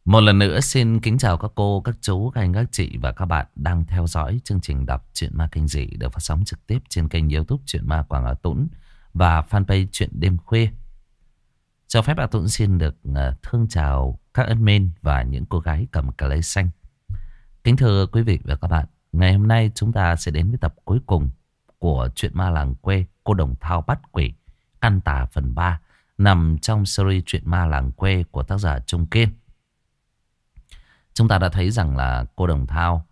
Một lần nữa xin kính chào các cô, các chú, các anh, các chị và các bạn đang theo dõi chương trình đọc truyện ma kinh dị được phát sóng trực tiếp trên kênh YouTube Truyện Ma Quảng Hà Tũng và fanpage Truyện Đêm Khuya. Cho phép Hà Tũng xin được thương chào các admin và những cô gái cầm cà lê xanh. Kính thưa quý vị và các bạn, ngày hôm nay chúng ta sẽ đến với tập cuối cùng của Truyện Ma Làng Quê Cô Đồng Thao Bắt Quỷ Căn Tà phần 3 nằm trong series Truyện Ma Làng Quê của tác giả Trung Kiên. Chúng ta đã thấy rằng là cô Đồng Thao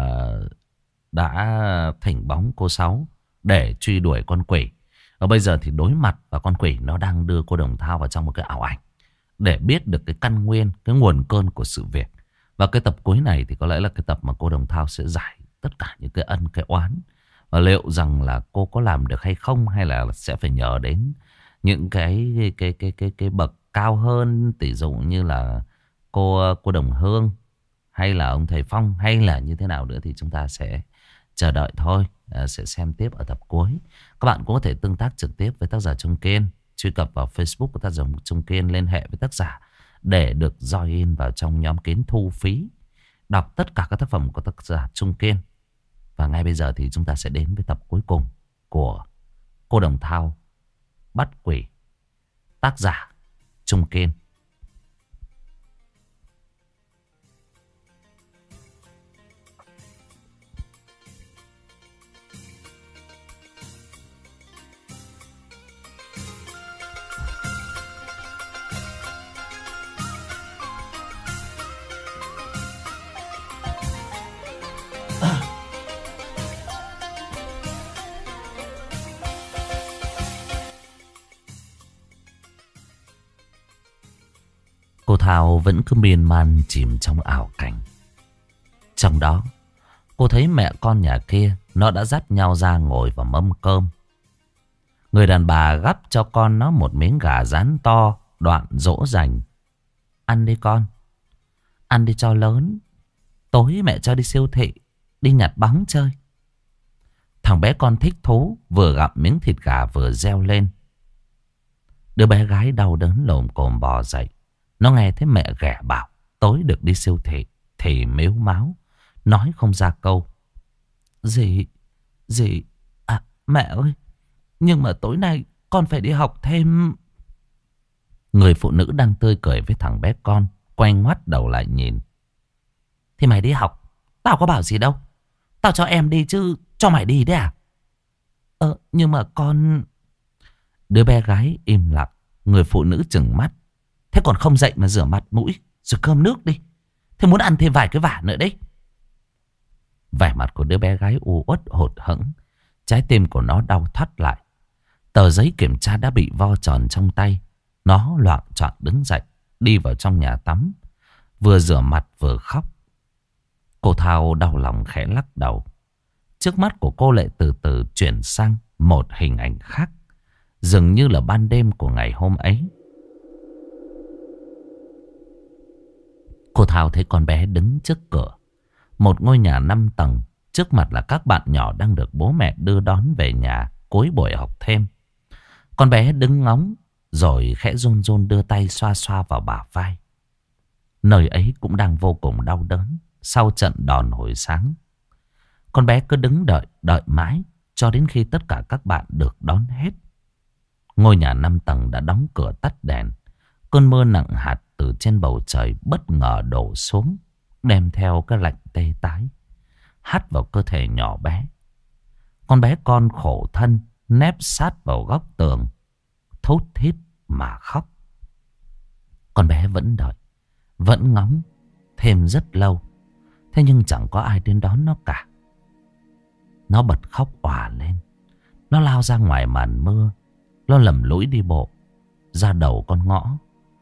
đã thỉnh bóng cô Sáu để truy đuổi con quỷ. Và bây giờ thì đối mặt và con quỷ nó đang đưa cô Đồng Thao vào trong một cái ảo ảnh để biết được cái căn nguyên, cái nguồn cơn của sự việc. Và cái tập cuối này thì có lẽ là cái tập mà cô Đồng Thao sẽ giải tất cả những cái ân, cái oán. Và liệu rằng là cô có làm được hay không, hay là sẽ phải nhờ đến những cái bậc cao hơn, tỷ dụ như là cô Đồng Hương hay là ông thầy Phong hay là như thế nào nữa thì chúng ta sẽ chờ đợi thôi, sẽ xem tiếp ở tập cuối. Các bạn cũng có thể tương tác trực tiếp với tác giả Trung Kiên, truy cập vào Facebook của tác giả Trung Kiên, liên hệ với tác giả để được join vào trong nhóm kín thu phí đọc tất cả các tác phẩm của tác giả Trung Kiên. Và ngay bây giờ thì chúng ta sẽ đến với tập cuối cùng của Cô Đồng Thao Bắt Quỷ, tác giả Trung Kiên. Cô Thao vẫn cứ miên man chìm trong ảo cảnh. Trong đó, cô thấy mẹ con nhà kia nó đã dắt nhau ra ngồi vào mâm cơm. Người đàn bà gắp cho con nó một miếng gà rán to, đoạn dỗ dành. Ăn đi con, ăn đi cho lớn. Tối mẹ cho đi siêu thị, đi nhặt bóng chơi. Thằng bé con thích thú, vừa gặm miếng thịt gà vừa reo lên. Đứa bé gái đau đớn lồm cồm bò dậy. Nó nghe thấy mẹ ghẻ bảo tối được đi siêu thị thì mếu máo, nói không ra câu. Dì, à mẹ ơi, nhưng mà tối nay con phải đi học thêm. Người phụ nữ đang tươi cười với thằng bé con quay ngoắt đầu lại nhìn. Thì mày đi học, tao có bảo gì đâu. Tao cho em đi chứ cho mày đi đấy à? Nhưng mà con... Đứa bé gái im lặng. Người phụ nữ trừng mắt. Thế còn không dậy mà rửa mặt mũi rồi cơm nước đi. Thế muốn ăn thêm vài cái vả nữa đấy. Vẻ mặt của đứa bé gái u uất hụt hẫng. Trái tim của nó đau thắt lại. Tờ giấy kiểm tra đã bị vo tròn trong tay. Nó loạng choạng đứng dậy, đi vào trong nhà tắm, vừa rửa mặt vừa khóc. Cô Thao đau lòng khẽ lắc đầu. Trước mắt của cô lại từ từ chuyển sang một hình ảnh khác, dường như là ban đêm của ngày hôm ấy. Cô Thao thấy con bé đứng trước cửa một ngôi nhà 5 tầng. Trước mặt là các bạn nhỏ đang được bố mẹ đưa đón về nhà cuối buổi học thêm. Con bé đứng ngóng rồi khẽ run run đưa tay xoa xoa vào bả vai. Nơi ấy cũng đang vô cùng đau đớn sau trận đòn hồi sáng. Con bé cứ đứng đợi mãi cho đến khi tất cả các bạn được đón hết. Ngôi nhà 5 tầng đã đóng cửa tắt đèn. Cơn mưa nặng hạt từ trên bầu trời bất ngờ đổ xuống, đem theo cái lạnh tê tái hắt vào cơ thể nhỏ bé. Con bé con khổ thân nép sát vào góc tường, thút thít mà khóc. Con bé vẫn đợi, vẫn ngóng thêm rất lâu. Thế nhưng chẳng có ai đến đón nó cả. Nó bật khóc òa lên. Nó lao ra ngoài màn mưa. Nó lầm lũi đi bộ ra đầu con ngõ.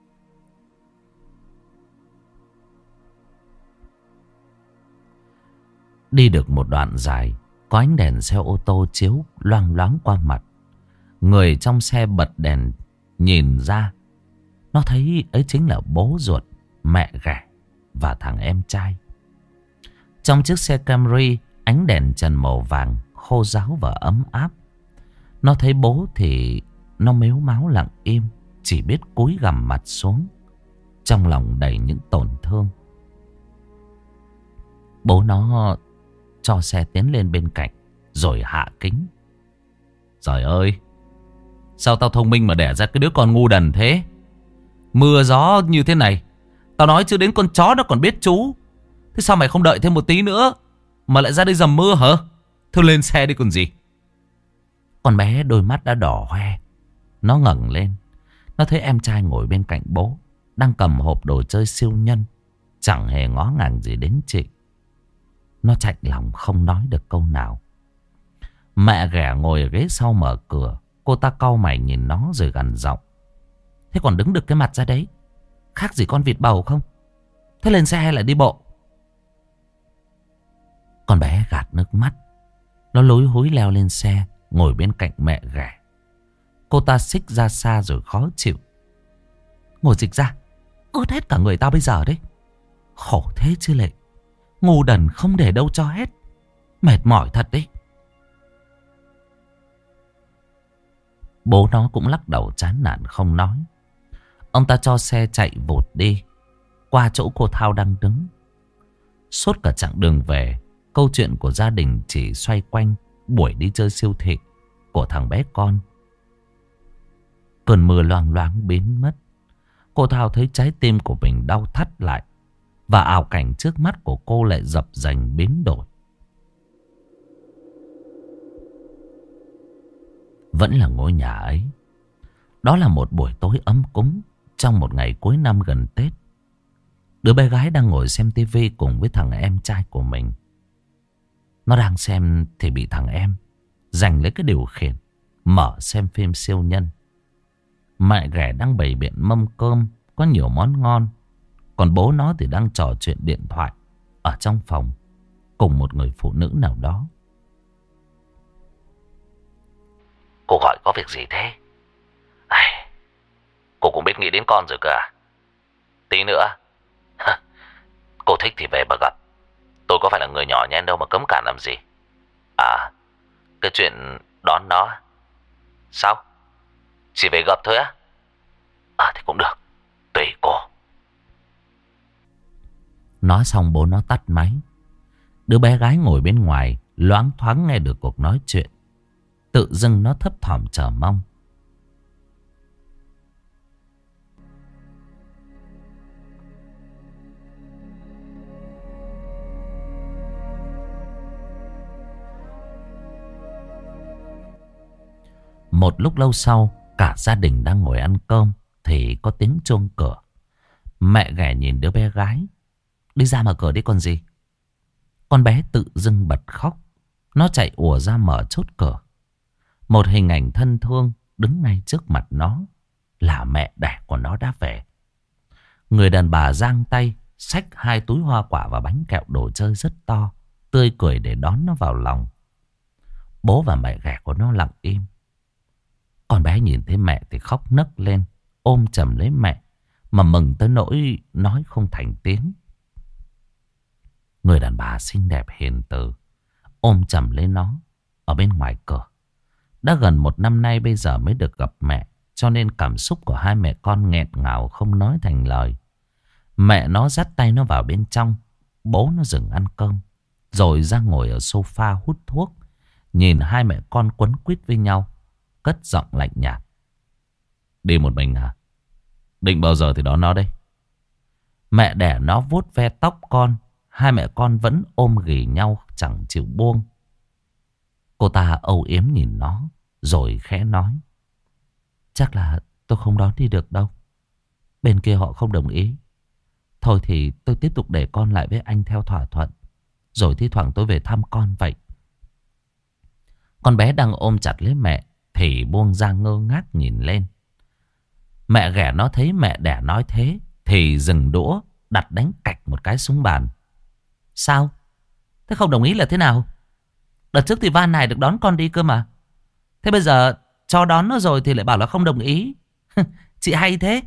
Đi được một đoạn dài, có ánh đèn xe ô tô chiếu loang loáng qua mặt. Người trong xe bật đèn nhìn ra. Nó thấy ấy chính là bố ruột, mẹ ghẻ và thằng em trai. Trong chiếc xe Camry, ánh đèn trần màu vàng khô ráo và ấm áp. Nó thấy bố thì nó mếu máo lặng im, chỉ biết cúi gằm mặt xuống, trong lòng đầy những tổn thương. Bố nó cho xe tiến lên bên cạnh rồi hạ kính. Trời ơi, sao tao thông minh mà đẻ ra cái đứa con ngu đần thế? Mưa gió như thế này, tao nói chứ đến con chó nó còn biết chú. Thế sao mày không đợi thêm một tí nữa mà lại ra đây dầm mưa hả? Thôi lên xe đi còn gì. Con bé đôi mắt đã đỏ hoe. Nó ngẩng lên. Nó thấy em trai ngồi bên cạnh bố, đang cầm hộp đồ chơi siêu nhân, chẳng hề ngó ngàng gì đến chị. Nó chạnh lòng không nói được câu nào. Mẹ ghẻ ngồi ở ghế sau mở cửa. Cô ta cau mày nhìn nó rồi gằn giọng. Thế còn đứng được cái mặt ra đấy, khác gì con vịt bầu không? Thế lên xe hay là đi bộ? Con bé gạt nước mắt. Nó lối húi leo lên xe, ngồi bên cạnh mẹ ghẻ. Cô ta xích ra xa rồi khó chịu. Ngồi dịch ra, ướt hết cả người tao bây giờ đấy. Khổ thế chứ lệ. Ngu đần không để đâu cho hết. Mệt mỏi thật đấy. Bố nó cũng lắc đầu chán nản không nói. Ông ta cho xe chạy vụt đi qua chỗ cô Thao đang đứng. Suốt cả chặng đường về, câu chuyện của gia đình chỉ xoay quanh buổi đi chơi siêu thị của thằng bé con. Cơn mưa loang loáng biến mất. Cô Thao thấy trái tim của mình đau thắt lại. Và ảo cảnh trước mắt của cô lại dập dành biến đổi. Vẫn là ngôi nhà ấy. Đó là một buổi tối ấm cúng trong một ngày cuối năm gần Tết. Đứa bé gái đang ngồi xem tivi cùng với thằng em trai của mình. Nó đang xem thì bị thằng em giành lấy cái điều khiển, mở xem phim siêu nhân. Mẹ ghẻ đang bày biện mâm cơm có nhiều món ngon. Còn bố nó thì đang trò chuyện điện thoại ở trong phòng cùng một người phụ nữ nào đó. Cô gọi có việc gì thế? Cô cũng biết nghĩ đến con rồi cơ à? Tí nữa cô thích thì về mà gặp. Tôi có phải là người nhỏ nhen đâu mà cấm cản làm gì. À, cái chuyện đón nó. Sao? Chỉ về gặp thôi á? À thì cũng được, tùy cô. Nói xong bố nó tắt máy. Đứa bé gái ngồi bên ngoài loáng thoáng nghe được cuộc nói chuyện. Tự dưng nó thấp thỏm chờ mong. Một lúc lâu sau, cả gia đình đang ngồi ăn cơm thì có tiếng chuông cửa. Mẹ ghẻ nhìn đứa bé gái. Đi ra mở cửa đi còn gì. Con bé tự dưng bật khóc. Nó chạy ùa ra mở chốt cửa. Một hình ảnh thân thương đứng ngay trước mặt nó. Là mẹ đẻ của nó đã về. Người đàn bà giang tay xách 2 túi hoa quả và bánh kẹo đồ chơi rất to, tươi cười để đón nó vào lòng. Bố và mẹ ghẻ của nó lặng im. Con bé nhìn thấy mẹ thì khóc nấc lên, ôm chầm lấy mẹ mà mừng tới nỗi nói không thành tiếng. Người đàn bà xinh đẹp hiền từ ôm chầm lấy nó ở bên ngoài cửa. Đã gần 1 năm nay bây giờ mới được gặp mẹ, cho nên cảm xúc của hai mẹ con nghẹn ngào không nói thành lời. Mẹ nó dắt tay nó vào bên trong. Bố nó dừng ăn cơm rồi ra ngồi ở sofa hút thuốc, nhìn hai mẹ con quấn quýt với nhau, cất giọng lạnh nhạt. Đi một mình à? Định bao giờ thì đón nó đây? Mẹ đẻ nó vuốt ve tóc con. Hai mẹ con vẫn ôm ghì nhau chẳng chịu buông. Cô ta âu yếm nhìn nó rồi khẽ nói. Chắc là tôi không đón đi được đâu. Bên kia họ không đồng ý. Thôi thì tôi tiếp tục để con lại với anh theo thỏa thuận. Rồi thi thoảng tôi về thăm con vậy. Con bé đang ôm chặt lấy mẹ thì buông ra ngơ ngác nhìn lên. Mẹ ghẻ nó thấy mẹ đẻ nói thế thì dừng đũa, đặt đánh cạch một cái xuống bàn. Sao? Thế không đồng ý là thế nào? Đợt trước thì van này được đón con đi cơ mà. Thế bây giờ cho đón nó rồi thì lại bảo là không đồng ý. Chị hay thế.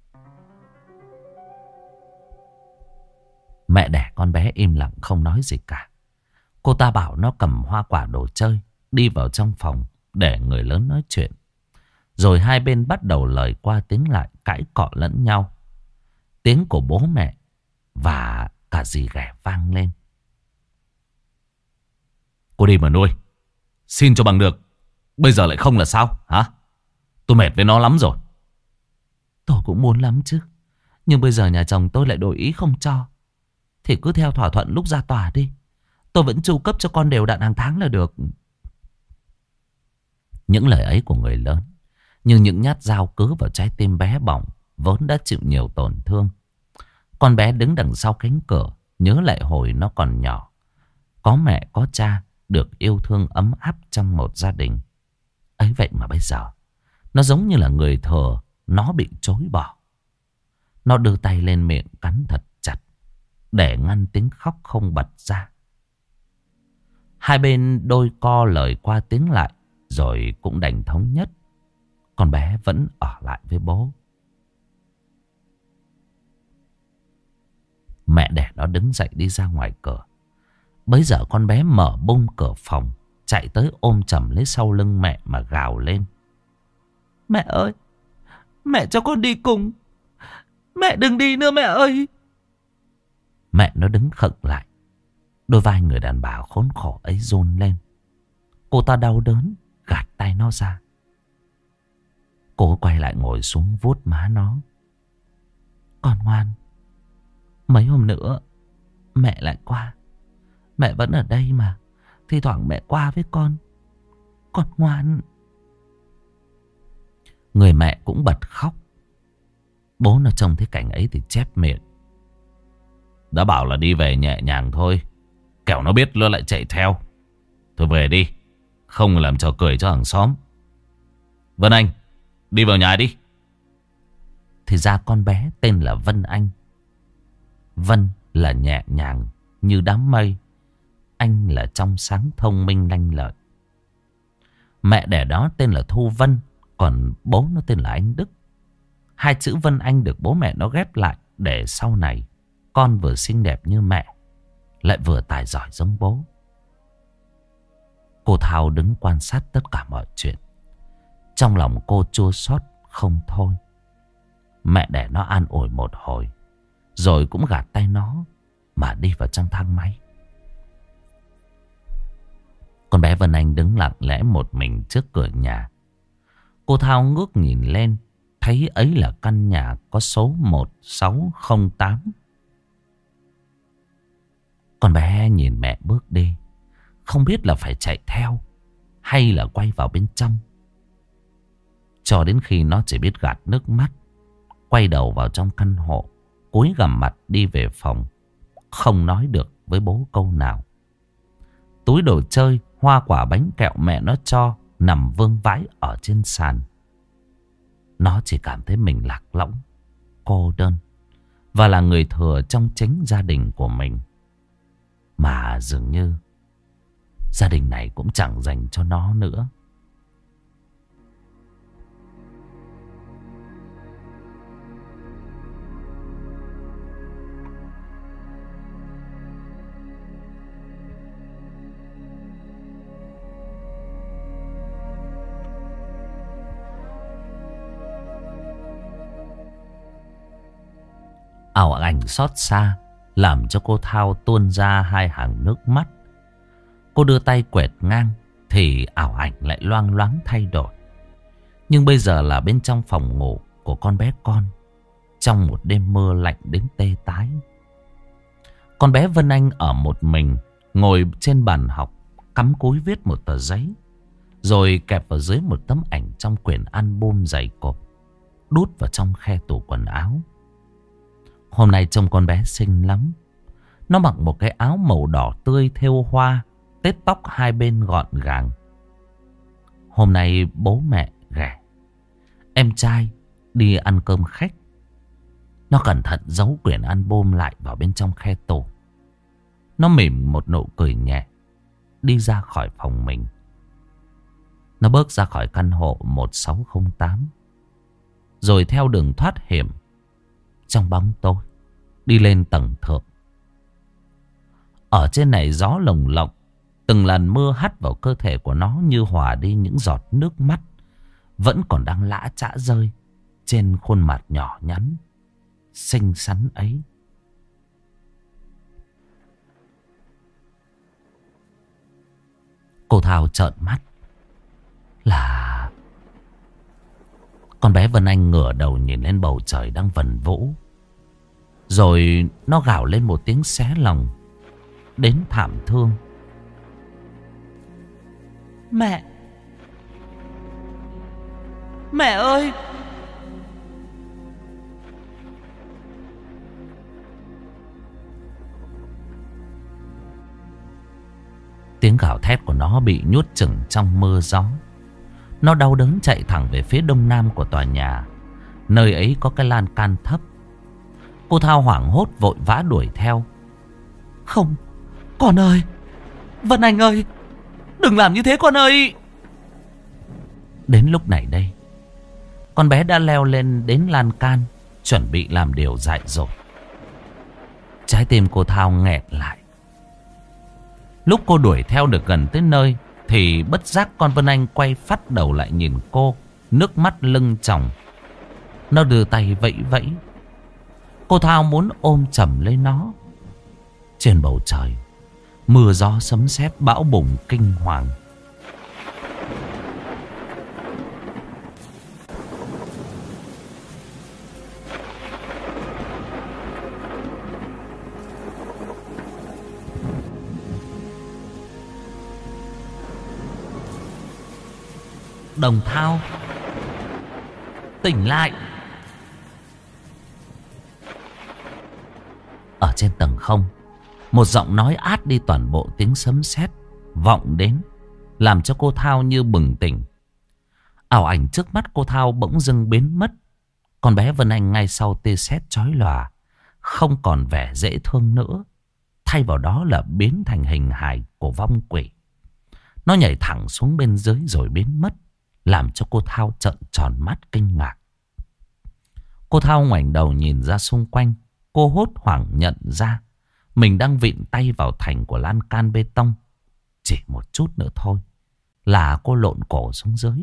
Mẹ đẻ con bé im lặng không nói gì cả. Cô ta bảo nó cầm hoa quả đồ chơi đi vào trong phòng để người lớn nói chuyện. Rồi hai bên bắt đầu lời qua tiếng lại, cãi cọ lẫn nhau. Tiếng của bố mẹ và cả dì ghẻ vang lên. Cô đi mà nuôi. Xin cho bằng được. Bây giờ lại không là sao hả? Tôi mệt với nó lắm rồi. Tôi cũng muốn lắm chứ. Nhưng bây giờ nhà chồng tôi lại đổi ý không cho. Thì cứ theo thỏa thuận lúc ra tòa đi. Tôi vẫn chu cấp cho con đều đặn hàng tháng là được. Những lời ấy của người lớn như những nhát dao cứa vào trái tim bé bỏng vốn đã chịu nhiều tổn thương. Con bé đứng đằng sau cánh cửa, nhớ lại hồi nó còn nhỏ, có mẹ có cha, được yêu thương ấm áp trong một gia đình. Ấy vậy mà bây giờ nó giống như là người thừa, nó bị chối bỏ. Nó đưa tay lên miệng cắn thật chặt để ngăn tiếng khóc không bật ra. Hai bên đôi co lời qua tiếng lại, rồi cũng đành thống nhất con bé vẫn ở lại với bố. Mẹ đẻ nó đứng dậy đi ra ngoài cửa. Bấy giờ con bé mở bung cửa phòng, chạy tới ôm chầm lấy sau lưng mẹ mà gào lên. Mẹ ơi, mẹ cho con đi cùng. Mẹ đừng đi nữa mẹ ơi. Mẹ nó đứng khựng lại. Đôi vai người đàn bà khốn khổ ấy run lên. Cô ta đau đớn gạt tay nó ra. Cô quay lại ngồi xuống vuốt má nó. Con ngoan, mấy hôm nữa mẹ lại qua. Mẹ vẫn ở đây mà. Thi thoảng mẹ qua với con. Con ngoan. Người mẹ cũng bật khóc. Bố nó trông thấy cảnh ấy thì chép miệng. Đã bảo là đi về nhẹ nhàng thôi, kẻo nó biết nó lại chạy theo. Thôi về đi, không làm trò cười cho hàng xóm. Vân Anh, đi vào nhà đi. Thì ra con bé tên là Vân Anh. Vân là nhẹ nhàng như đám mây, Anh là trong sáng thông minh lanh lợi. Mẹ đẻ đó tên là Thu Vân, còn bố nó tên là Anh Đức. Hai chữ Vân Anh được bố mẹ nó ghép lại để sau này con vừa xinh đẹp như mẹ, lại vừa tài giỏi giống bố. Cô Thao đứng quan sát tất cả mọi chuyện. Trong lòng cô chua xót không thôi. Mẹ đẻ nó an ủi một hồi, rồi cũng gạt tay nó mà đi vào trong thang máy. Con bé Vân Anh đứng lặng lẽ một mình trước cửa nhà. Cô Thao ngước nhìn lên, thấy ấy là căn nhà có số 1608. Con bé nhìn mẹ bước đi, không biết là phải chạy theo hay là quay vào bên trong. Cho đến khi nó chỉ biết gạt nước mắt, quay đầu vào trong căn hộ, cúi gằm mặt đi về phòng, không nói được với bố câu nào. Túi đồ chơi, hoa quả bánh kẹo mẹ nó cho nằm vương vãi ở trên sàn. Nó chỉ cảm thấy mình lạc lõng, cô đơn và là người thừa trong chính gia đình của mình. Mà dường như gia đình này cũng chẳng dành cho nó nữa. Ảo ảnh xót xa làm cho cô Thao tuôn ra hai hàng nước mắt. Cô đưa tay quẹt ngang thì ảo ảnh lại loang loáng thay đổi. Nhưng bây giờ là bên trong phòng ngủ của con bé con, trong một đêm mưa lạnh đến tê tái. Con bé Vân Anh ở một mình, ngồi trên bàn học, cắm cúi viết một tờ giấy, rồi kẹp vào dưới một tấm ảnh trong quyển album dày cộp, đút vào trong khe tủ quần áo. Hôm nay trông con bé xinh lắm. Nó mặc một cái áo màu đỏ tươi thêu hoa, tết tóc hai bên gọn gàng. Hôm nay bố mẹ ghẻ, em trai đi ăn cơm khách. Nó cẩn thận giấu quyển album lại vào bên trong khe tủ. Nó mỉm một nụ cười nhẹ, đi ra khỏi phòng mình. Nó bước ra khỏi căn hộ 1608, rồi theo đường thoát hiểm trong bóng tối đi lên tầng thượng. Ở trên này gió lồng lộng, từng lần mưa hắt vào cơ thể của nó như hòa đi những giọt nước mắt vẫn còn đang lã chã rơi trên khuôn mặt nhỏ nhắn xinh xắn ấy. Thao trợn mắt. Là con bé Vân Anh ngửa đầu nhìn lên bầu trời đang vần vũ. Rồi nó gào lên một tiếng xé lòng đến thảm thương. Mẹ! Mẹ ơi! Tiếng gào thét của nó bị nhốt chừng trong mưa gió. Nó đau đớn chạy thẳng về phía đông nam của tòa nhà. Nơi ấy có cái lan can thấp. Cô Thao hoảng hốt vội vã đuổi theo. Không! Con ơi! Vân Anh ơi! Đừng làm như thế con ơi! Đến lúc này đây, con bé đã leo lên đến lan can, chuẩn bị làm điều dại dột. Trái tim cô Thao nghẹt lại. Lúc cô đuổi theo được gần tới nơi thì bất giác con Vân Anh quay phắt đầu lại nhìn cô, nước mắt lưng tròng. Nó đưa tay vẫy vẫy. Cô Thao muốn ôm chầm lấy nó. Trên bầu trời, mưa gió sấm sét bão bùng kinh hoàng. Đồng Thao, tỉnh lại! Ở trên tầng không, một giọng nói át đi toàn bộ tiếng sấm sét vọng đến, làm cho cô Thao như bừng tỉnh. Ảo ảnh trước mắt cô Thao bỗng dưng biến mất. Con bé Vân Anh ngay sau tia sét chói lòa, không còn vẻ dễ thương nữa. Thay vào đó là biến thành hình hài của vong quỷ. Nó nhảy thẳng xuống bên dưới rồi biến mất, làm cho cô Thao trợn tròn mắt kinh ngạc. Cô Thao ngoảnh đầu nhìn ra xung quanh. Cô hốt hoảng nhận ra mình đang vịn tay vào thành của lan can bê tông. Chỉ một chút nữa thôi là cô lộn cổ xuống dưới.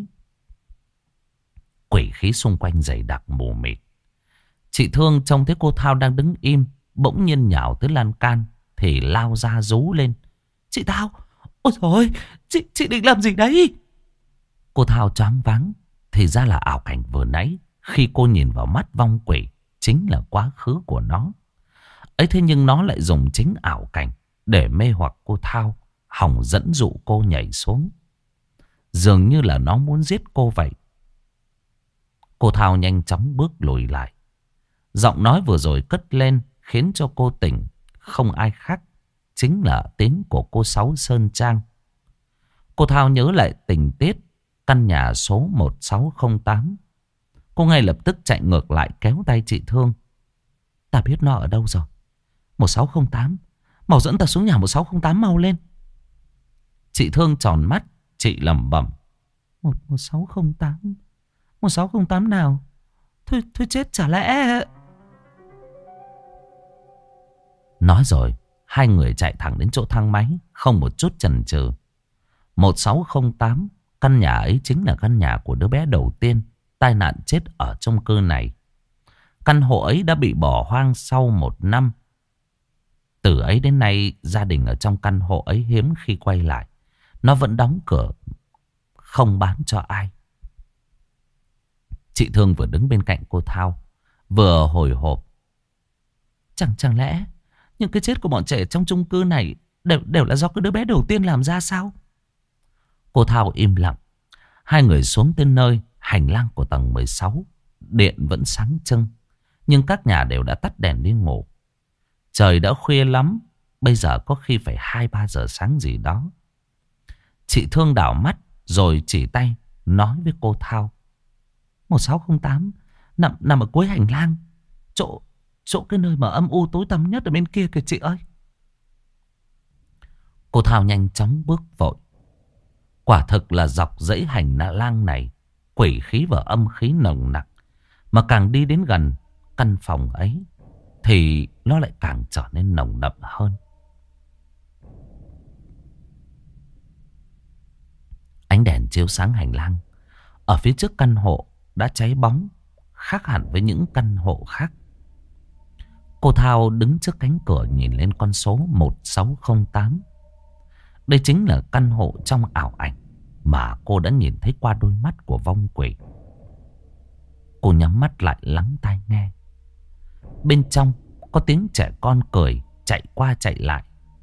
Quỷ khí xung quanh dày đặc mù mịt. Chị Thương trông thấy cô Thao đang đứng im, bỗng nhiên nhào tới lan can thì lao ra rú lên. Chị Thao! Ôi trời ơi! Chị định làm gì đấy? Cô Thao choáng váng. Thì ra là ảo cảnh vừa nãy khi cô nhìn vào mắt vong quỷ chính là quá khứ của nó. Ấy thế nhưng nó lại dùng chính ảo cảnh để mê hoặc cô Thao, hòng dẫn dụ cô nhảy xuống. Dường như là nó muốn giết cô vậy. Cô Thao nhanh chóng bước lùi lại. Giọng nói vừa rồi cất lên khiến cho cô tỉnh. Không ai khác, chính là tiếng của cô Sáu Sơn Trang. Cô Thao nhớ lại tình tiết căn nhà số 1608. Cô ngay lập tức chạy ngược lại kéo tay chị Thương. Ta biết nó ở đâu rồi. 1608. Mau dẫn ta xuống nhà 1608 mau lên. Chị Thương tròn mắt. Chị lẩm bẩm. 1608. 1608 nào? Thôi chết chả lẽ... Nói rồi, hai người chạy thẳng đến chỗ thang máy, không một chút chần chừ. 1608, căn nhà ấy chính là căn nhà của đứa bé đầu tiên tai nạn chết ở chung cư này. Căn hộ ấy đã bị bỏ hoang sau 1 năm. Từ ấy đến nay, gia đình ở trong căn hộ ấy hiếm khi quay lại. Nó vẫn đóng cửa, không bán cho ai. Chị Thương vừa đứng bên cạnh cô Thao, vừa hồi hộp. Chẳng lẽ những cái chết của bọn trẻ trong chung cư này đều là do cái đứa bé đầu tiên làm ra sao? Cô Thao im lặng. Hai người xuống tới nơi hành lang của tầng 16. Điện vẫn sáng trưng, nhưng các nhà đều đã tắt đèn đi ngủ. Trời đã khuya lắm, bây giờ có khi phải 2-3 giờ sáng gì đó. Chị Thương đảo mắt rồi chỉ tay nói với cô Thao. 1608 nằm ở cuối hành lang, chỗ cái nơi mà âm u tối tăm nhất ở bên kia kìa chị ơi. Cô Thao nhanh chóng bước vội. Quả thực là dọc dãy hành lang này quỷ khí và âm khí nồng nặc. Mà càng đi đến gần căn phòng ấy thì nó lại càng trở nên nồng đậm hơn. Ánh đèn chiếu sáng hành lang. Ở phía trước căn hộ đã cháy bóng, khác hẳn với những căn hộ khác. Cô Thao đứng trước cánh cửa nhìn lên con số 1608. Đây chính là căn hộ trong ảo ảnh mà cô đã nhìn thấy qua đôi mắt của vong quỷ. Cô nhắm mắt lại lắng tai nghe. Bên trong có tiếng trẻ con cười chạy qua chạy lại.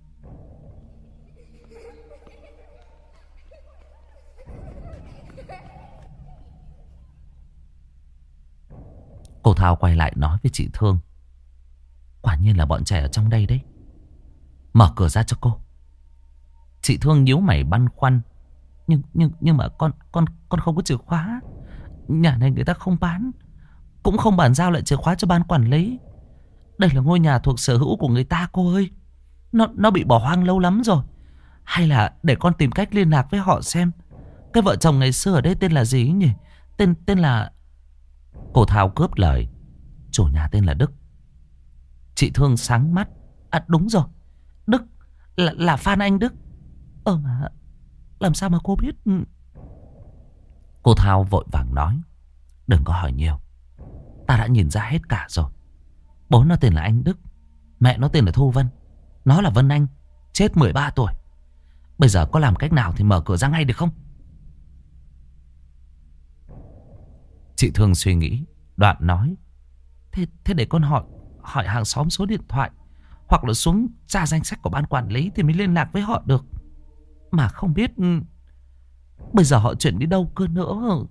Cô Thao quay lại nói với chị Thương: quả nhiên là bọn trẻ ở trong đây đấy. Mở cửa ra cho cô. Chị Thương nhíu mày băn khoăn: Nhưng mà con không có chìa khóa. Nhà này người ta không bán, cũng không bàn giao lại chìa khóa cho ban quản lý. Đây là ngôi nhà thuộc sở hữu của người ta cô ơi. Nó bị bỏ hoang lâu lắm rồi. Hay là để con tìm cách liên lạc với họ xem. Cái vợ chồng ngày xưa ở đây tên là gì nhỉ? Tên là... Cô Thao cướp lời: chủ nhà tên là Đức. Chị Thương sáng mắt: à đúng rồi, Đức, là Phan Anh Đức. Mà làm sao mà cô biết? Cô Thao vội vàng nói: đừng có hỏi nhiều, ta đã nhìn ra hết cả rồi. Bố nó tên là Anh Đức, mẹ nó tên là Thu Vân. Nó là Vân Anh, chết 13 tuổi. Bây giờ có làm cách nào thì mở cửa ra ngay được không? Chị Thương suy nghĩ, đoạn nói: Thế để con hỏi hàng xóm số điện thoại, hoặc là xuống tra danh sách của ban quản lý thì mới liên lạc với họ được. Mà không biết bây giờ họ chuyển đi đâu cơ nữa.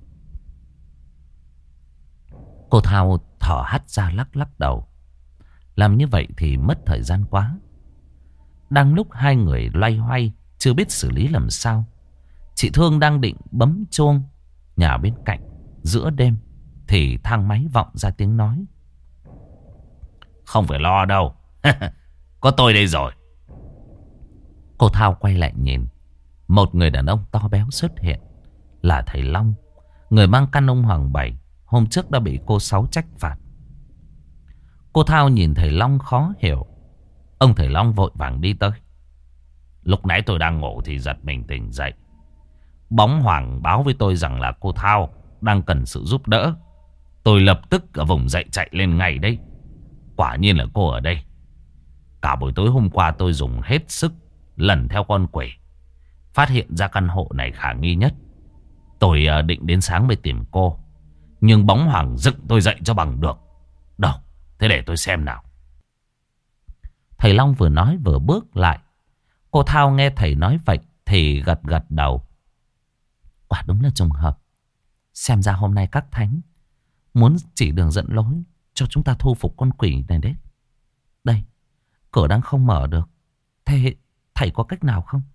Cô Thao thở hắt ra lắc lắc đầu. Làm như vậy thì mất thời gian quá. Đang lúc hai người loay hoay chưa biết xử lý làm sao, chị Thương đang định bấm chuông nhà bên cạnh giữa đêm thì thang máy vọng ra tiếng nói: không phải lo đâu, có tôi đây rồi. Cô Thao quay lại nhìn. Một người đàn ông to béo xuất hiện. Là thầy Long, người mang căn ông Hoàng Bảy hôm trước đã bị cô Sáu trách phạt. Cô Thao nhìn thầy Long khó hiểu. Ông thầy Long vội vàng đi tới: lúc nãy tôi đang ngủ thì giật mình tỉnh dậy. Bóng Hoàng báo với tôi rằng là cô Thao đang cần sự giúp đỡ. Tôi lập tức ở vùng dậy chạy lên ngay đấy. Quả nhiên là cô ở đây. Cả buổi tối hôm qua tôi dùng hết sức lần theo con quỷ, phát hiện ra căn hộ này khả nghi nhất. Tôi định đến sáng mới tìm cô, nhưng bóng Hoàng dựng tôi dậy cho bằng được. Đâu, thế để tôi xem nào. Thầy Long vừa nói vừa bước lại. Cô Thao nghe thầy nói vậy thì gật gật đầu. Quả đúng là trùng hợp. Xem ra hôm nay các thánh muốn chỉ đường dẫn lối cho chúng ta thu phục con quỷ này đấy. Đây, cửa đang không mở được. Thế thầy có cách nào không?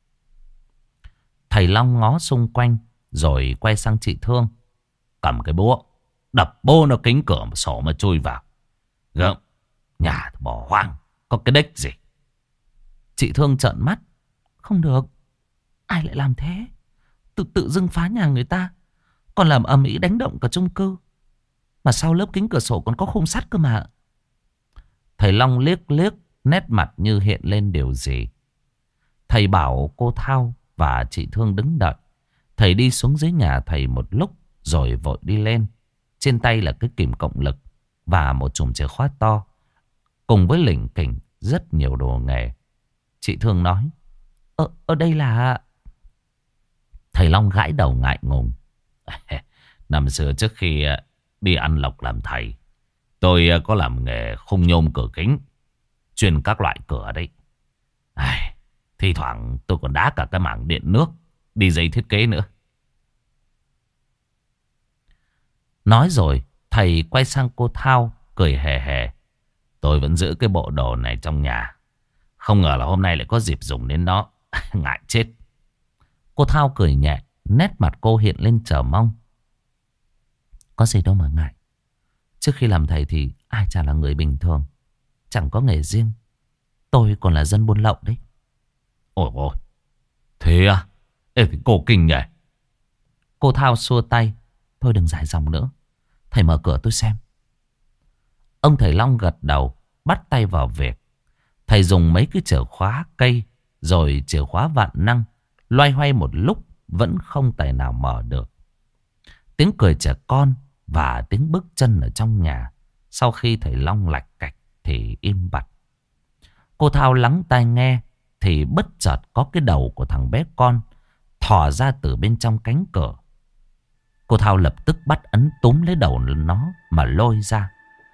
Thầy Long ngó xung quanh rồi quay sang chị Thương: cầm cái búa đập bô nó kính cửa sổ mà chui vào. Gớm, nhà bỏ hoang, có cái đếch gì. Chị Thương trợn mắt: không được, ai lại làm thế? Tự dưng phá nhà người ta, còn làm ầm ĩ đánh động cả chung cư. Mà sau lớp kính cửa sổ còn có khung sắt cơ mà. Thầy Long liếc liếc, nét mặt như hiện lên điều gì. Thầy bảo cô Thao và chị Thương đứng đợi. Thầy đi xuống dưới nhà thầy một lúc rồi vội đi lên. Trên tay là cái kìm cộng lực và một chùm chìa khóa to, cùng với lỉnh kỉnh rất nhiều đồ nghề. Chị Thương nói: Ở đây là... Thầy Long gãi đầu ngại ngùng: năm xưa trước khi đi ăn lộc làm thầy, tôi có làm nghề khung nhôm cửa kính, chuyên các loại cửa đấy. Thi thoảng tôi còn đá cả cái mảng điện nước, đi dây thiết kế nữa. Nói rồi thầy quay sang cô Thao cười hề hề: tôi vẫn giữ cái bộ đồ này trong nhà, không ngờ là hôm nay lại có dịp dùng đến nó. Ngại chết. Cô Thao cười nhẹ, nét mặt cô hiện lên chờ mong: có gì đâu mà ngại. Trước khi làm thầy thì ai chả là người bình thường, chẳng có nghề riêng. Tôi còn là dân buôn lậu đấy. Ôi ôi, thế à? Ê thì cô kinh nhỉ. Cô Thao xua tay: thôi đừng dài dòng nữa, thầy mở cửa tôi xem. Ông thầy Long gật đầu, bắt tay vào việc. Thầy dùng mấy cái chìa khóa cây rồi chìa khóa vạn năng, loay hoay một lúc vẫn không tài nào mở được. Tiếng cười trẻ con và tiếng bước chân ở trong nhà sau khi thầy Long lạch cạch thì im bặt. Cô Thao lắng tai nghe thì bất chợt có cái đầu của thằng bé con thò ra từ bên trong cánh cửa. Cô Thao lập tức bắt ấn túm lấy đầu nó mà lôi ra.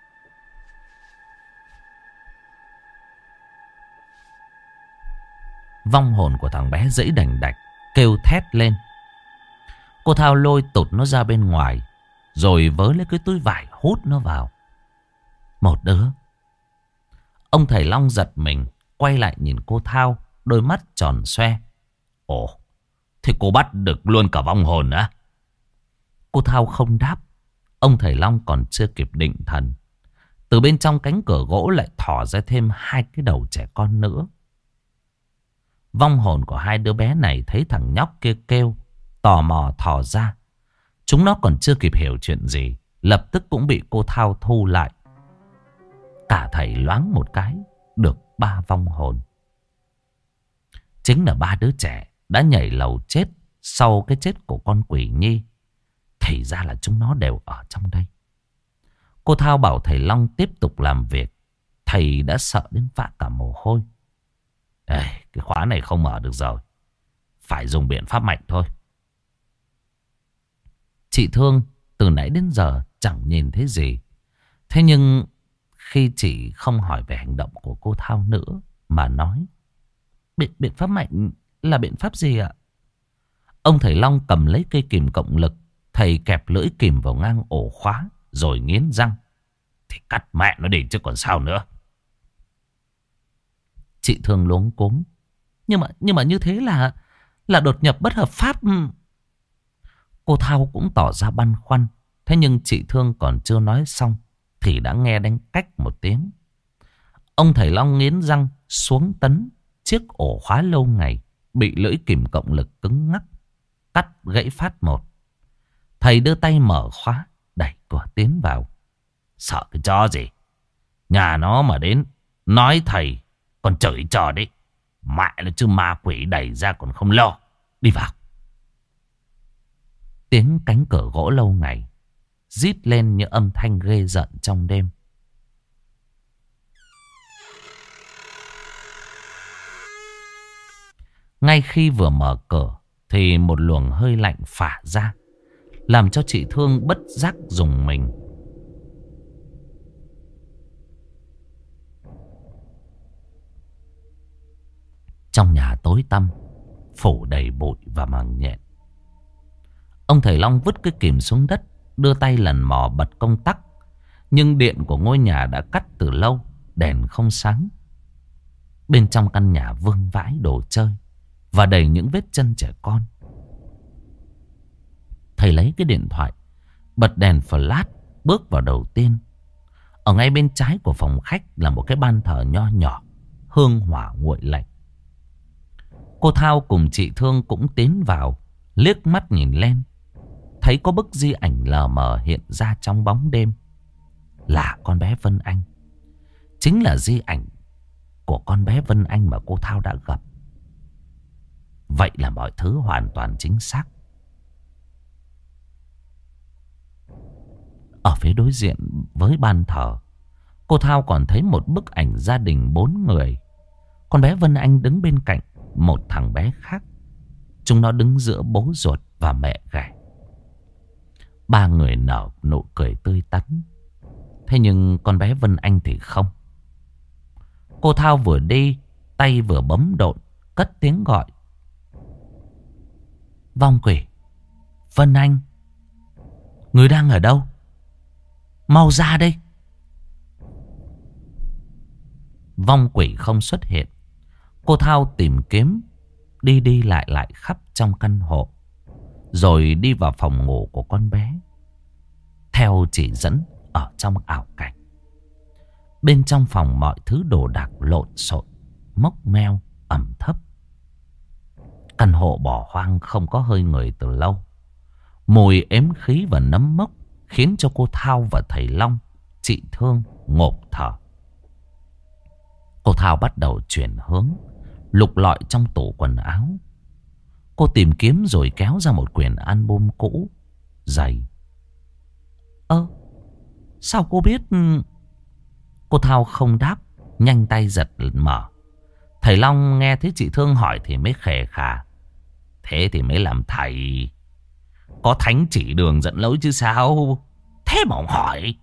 Vong hồn của thằng bé giãy đành đạch, kêu thét lên. Cô Thao lôi tụt nó ra bên ngoài, rồi vớ lấy cái túi vải hút nó vào. Một đứa. Ông thầy Long giật mình, quay lại nhìn cô Thao, đôi mắt tròn xoe. Ồ, thì cô bắt được luôn cả vong hồn á? Cô Thao không đáp. Ông thầy Long còn chưa kịp định thần, từ bên trong cánh cửa gỗ lại thò ra thêm 2 cái đầu trẻ con nữa. Vong hồn của 2 đứa bé này thấy thằng nhóc kia kêu, tò mò thò ra. Chúng nó còn chưa kịp hiểu chuyện gì, lập tức cũng bị cô Thao thu lại. Cả thầy loáng một cái, được 3 vong hồn. Chính là 3 đứa trẻ đã nhảy lầu chết sau cái chết của con quỷ nhi. Thì ra là chúng nó đều ở trong đây. Cô Thao bảo thầy Long tiếp tục làm việc. Thầy đã sợ đến vã cả mồ hôi. Ê, cái khóa này không mở được rồi, phải dùng biện pháp mạnh thôi. Chị Thương từ nãy đến giờ chẳng nhìn thấy gì. Thế nhưng khi chị không hỏi về hành động của cô Thao nữa mà nói, Biện pháp mạnh là biện pháp gì ạ? Ông thầy Long cầm lấy cây kìm cộng lực. Thầy kẹp lưỡi kìm vào ngang ổ khóa, rồi nghiến răng. Thì cắt mẹ nó đi chứ còn sao nữa. Chị Thương luống cuống. Nhưng mà như thế là đột nhập bất hợp pháp. Cô Thao cũng tỏ ra băn khoăn. Thế nhưng chị Thương còn chưa nói xong thì đã nghe đánh cách một tiếng. Ông thầy Long nghiến răng xuống tấn chiếc ổ khóa lâu ngày bị lưỡi kìm cộng lực cứng ngắc, cắt gãy phát một. Thầy đưa tay mở khóa, đẩy cửa tiến vào. Sợ cái chó gì? Nhà nó mà đến nói thầy còn chửi trò đấy. Mẹ nó chứ ma quỷ đẩy ra còn không lo. Đi vào. Tiếng cánh cửa gỗ lâu ngày rít lên những âm thanh ghê rợn trong đêm. Ngay khi vừa mở cửa thì một luồng hơi lạnh phả ra, làm cho chị Thương bất giác rùng mình. Trong nhà tối tăm, phủ đầy bụi và màng nhện. Ông thầy Long vứt cái kìm xuống đất, đưa tay lần mò bật công tắc. Nhưng điện của ngôi nhà đã cắt từ lâu, đèn không sáng. Bên trong căn nhà vương vãi đồ chơi và đầy những vết chân trẻ con. Thầy lấy cái điện thoại, bật đèn flash, bước vào đầu tiên. Ở ngay bên trái của phòng khách là một cái ban thờ nho nhỏ, hương hỏa nguội lạnh. Cô Thao cùng chị Thương cũng tiến vào, liếc mắt nhìn lên. Thấy có bức di ảnh lờ mờ hiện ra trong bóng đêm. Là con bé Vân Anh. Chính là di ảnh của con bé Vân Anh mà cô Thao đã gặp. Vậy là mọi thứ hoàn toàn chính xác. Ở phía đối diện với ban thờ, cô Thao còn thấy một bức ảnh gia đình 4 người. Con bé Vân Anh đứng bên cạnh một thằng bé khác. Chúng nó đứng giữa bố ruột và mẹ ghẻ. 3 người nở nụ cười tươi tắn. Thế nhưng con bé Vân Anh thì không. Cô Thao vừa đi, tay vừa bấm độn, cất tiếng gọi. Vong quỷ, Vân Anh, người đang ở đâu? Mau ra đây. Vong quỷ không xuất hiện. Cô Thao tìm kiếm, đi lại khắp trong căn hộ, rồi đi vào phòng ngủ của con bé, theo chỉ dẫn ở trong ảo cảnh. Bên trong phòng mọi thứ đồ đạc lộn xộn, mốc meo, ẩm thấp. Căn hộ bỏ hoang không có hơi người từ lâu. Mùi ếm khí và nấm mốc khiến cho cô Thao và thầy Long, chị Thương ngộp thở. Cô Thao bắt đầu chuyển hướng, lục lọi trong tủ quần áo. Cô tìm kiếm rồi kéo ra một quyển album cũ, dày. Sao cô biết? Cô Thao không đáp, nhanh tay giật mở. Thầy Long nghe thấy chị Thương hỏi thì mới khè khà. Thế thì mới làm thầy. Có thánh chỉ đường dẫn lối chứ sao. Thế mà ông hỏi.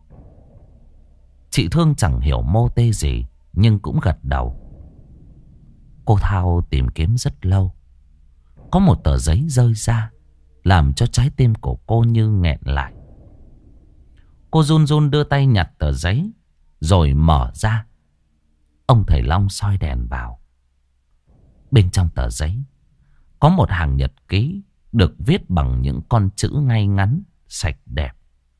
Chị Thương chẳng hiểu mô tê gì, nhưng cũng gật đầu. Cô Thao tìm kiếm rất lâu. Có một tờ giấy rơi ra, làm cho trái tim của cô như nghẹn lại. Cô run run đưa tay nhặt tờ giấy, rồi mở ra. Ông thầy Long soi đèn vào. Bên trong tờ giấy có một hàng nhật ký được viết bằng những con chữ ngay ngắn, sạch đẹp.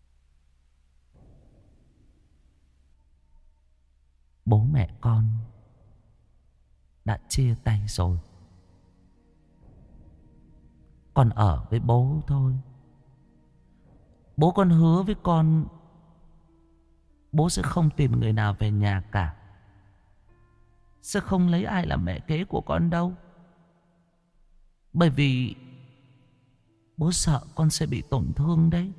Bố mẹ con đã chia tay rồi. Con ở với bố thôi. Bố con hứa với con, bố sẽ không tìm người nào về nhà cả. Sẽ không lấy ai làm mẹ kế của con đâu. Bởi vì bố sợ con sẽ bị tổn thương đấy.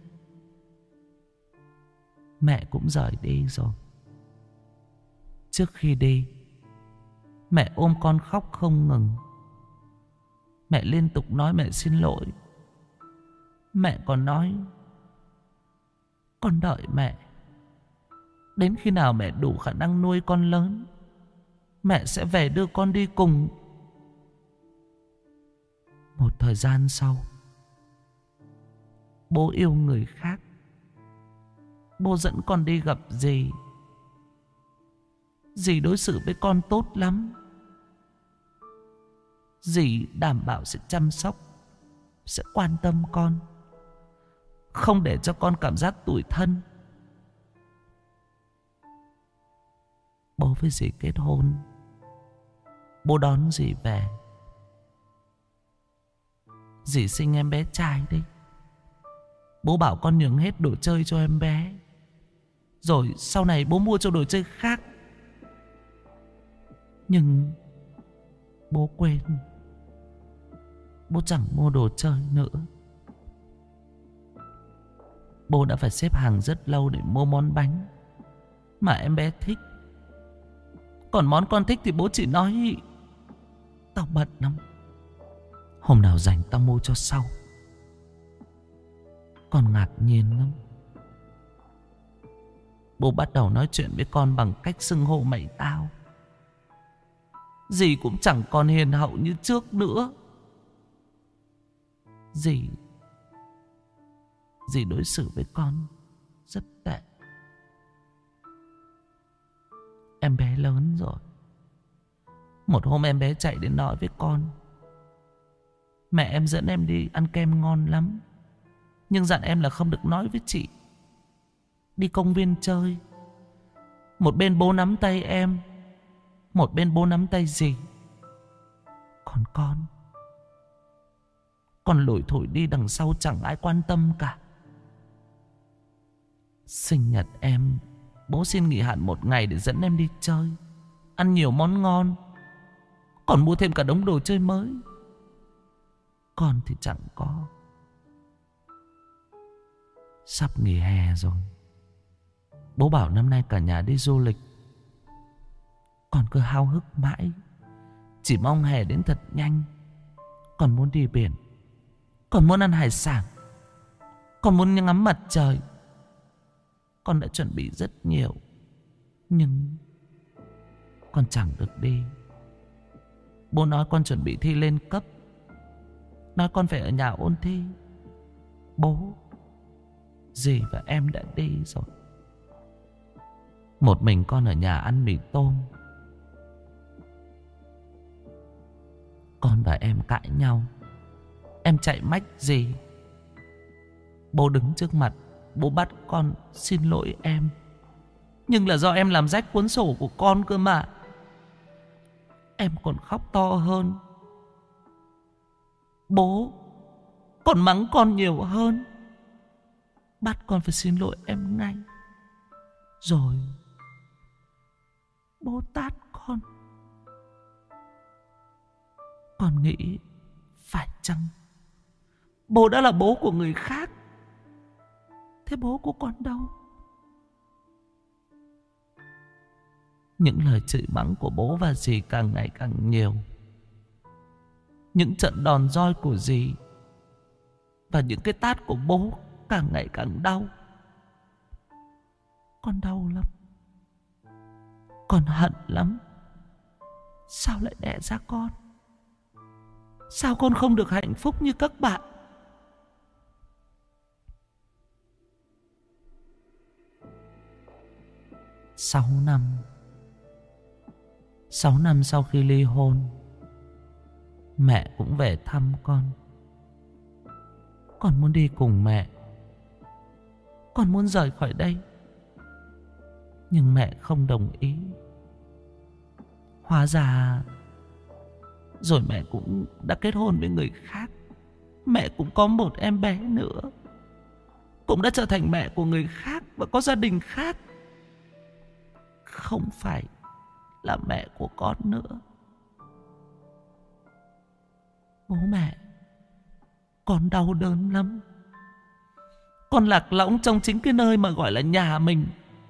Mẹ cũng rời đi rồi. Trước khi đi, mẹ ôm con khóc không ngừng. Mẹ liên tục nói mẹ xin lỗi. Mẹ còn nói con đợi mẹ. Đến khi nào mẹ đủ khả năng nuôi con lớn, mẹ sẽ về đưa con đi cùng. Một thời gian sau, bố yêu người khác. Bố dẫn con đi gặp dì. Dì đối xử với con tốt lắm. Dì đảm bảo sẽ chăm sóc, sẽ quan tâm con, không để cho con cảm giác tủi thân. Bố với dì kết hôn. Bố đón dì về. Dì sinh em bé trai đấy. Bố bảo con nhường hết đồ chơi cho em bé, rồi sau này bố mua cho đồ chơi khác. Nhưng bố quên. Bố chẳng mua đồ chơi nữa. Bố đã phải xếp hàng rất lâu để mua món bánh mà em bé thích. Còn món con thích thì bố chỉ nói tao bận lắm, hôm nào rảnh tao mua cho sau. Con ngạc nhiên lắm. Bố bắt đầu nói chuyện với con bằng cách xưng hô mày tao. Dì cũng chẳng còn hiền hậu như trước nữa. Dì đối xử với con rất tệ. Em bé lớn rồi. Một hôm em bé chạy đến nói với con: mẹ em dẫn em đi ăn kem ngon lắm, nhưng dặn em là không được nói với chị. Đi công viên chơi, một bên bố nắm tay em, một bên bố nắm tay dì. Còn con lủi thủi đi đằng sau chẳng ai quan tâm cả. Sinh nhật em, bố xin nghỉ hẳn một ngày để dẫn em đi chơi, ăn nhiều món ngon, còn mua thêm cả đống đồ chơi mới. Con thì chẳng có. Sắp nghỉ hè rồi. Bố bảo năm nay cả nhà đi du lịch. Con cứ háo hức mãi, chỉ mong hè đến thật nhanh. Con muốn đi biển, con muốn ăn hải sản, con muốn ngắm mặt trời. Con đã chuẩn bị rất nhiều, nhưng con chẳng được đi. Bố nói con chuẩn bị thi lên cấp, nói con phải ở nhà ôn thi. Bố, dì và em đã đi rồi. Một mình con ở nhà ăn mì tôm. Con và em cãi nhau, em chạy mách dì. Bố đứng trước mặt, bố bắt con xin lỗi em, nhưng là do em làm rách cuốn sổ của con cơ mà. Em còn khóc to hơn. Bố còn mắng con nhiều hơn, bắt con phải xin lỗi em ngay. Rồi bố tát con. Con nghĩ phải chăng bố đã là bố của người khác? Thế bố của con đâu? Những lời chửi mắng của bố và dì càng ngày càng nhiều. Những trận đòn roi của dì và những cái tát của bố càng ngày càng đau. Con đau lắm. Con hận lắm. Sao lại đẻ ra con? Sao con không được hạnh phúc như các bạn? Sáu năm sau khi ly hôn, mẹ cũng về thăm con. Con muốn đi cùng mẹ. Con muốn rời khỏi đây. Nhưng mẹ không đồng ý. Hóa ra rồi mẹ cũng đã kết hôn với người khác. Mẹ cũng có một em bé nữa, cũng đã trở thành mẹ của người khác và có gia đình khác. Không phải là mẹ của con nữa. Bố mẹ, con đau đớn lắm. Con lạc lõng trong chính cái nơi mà gọi là nhà mình.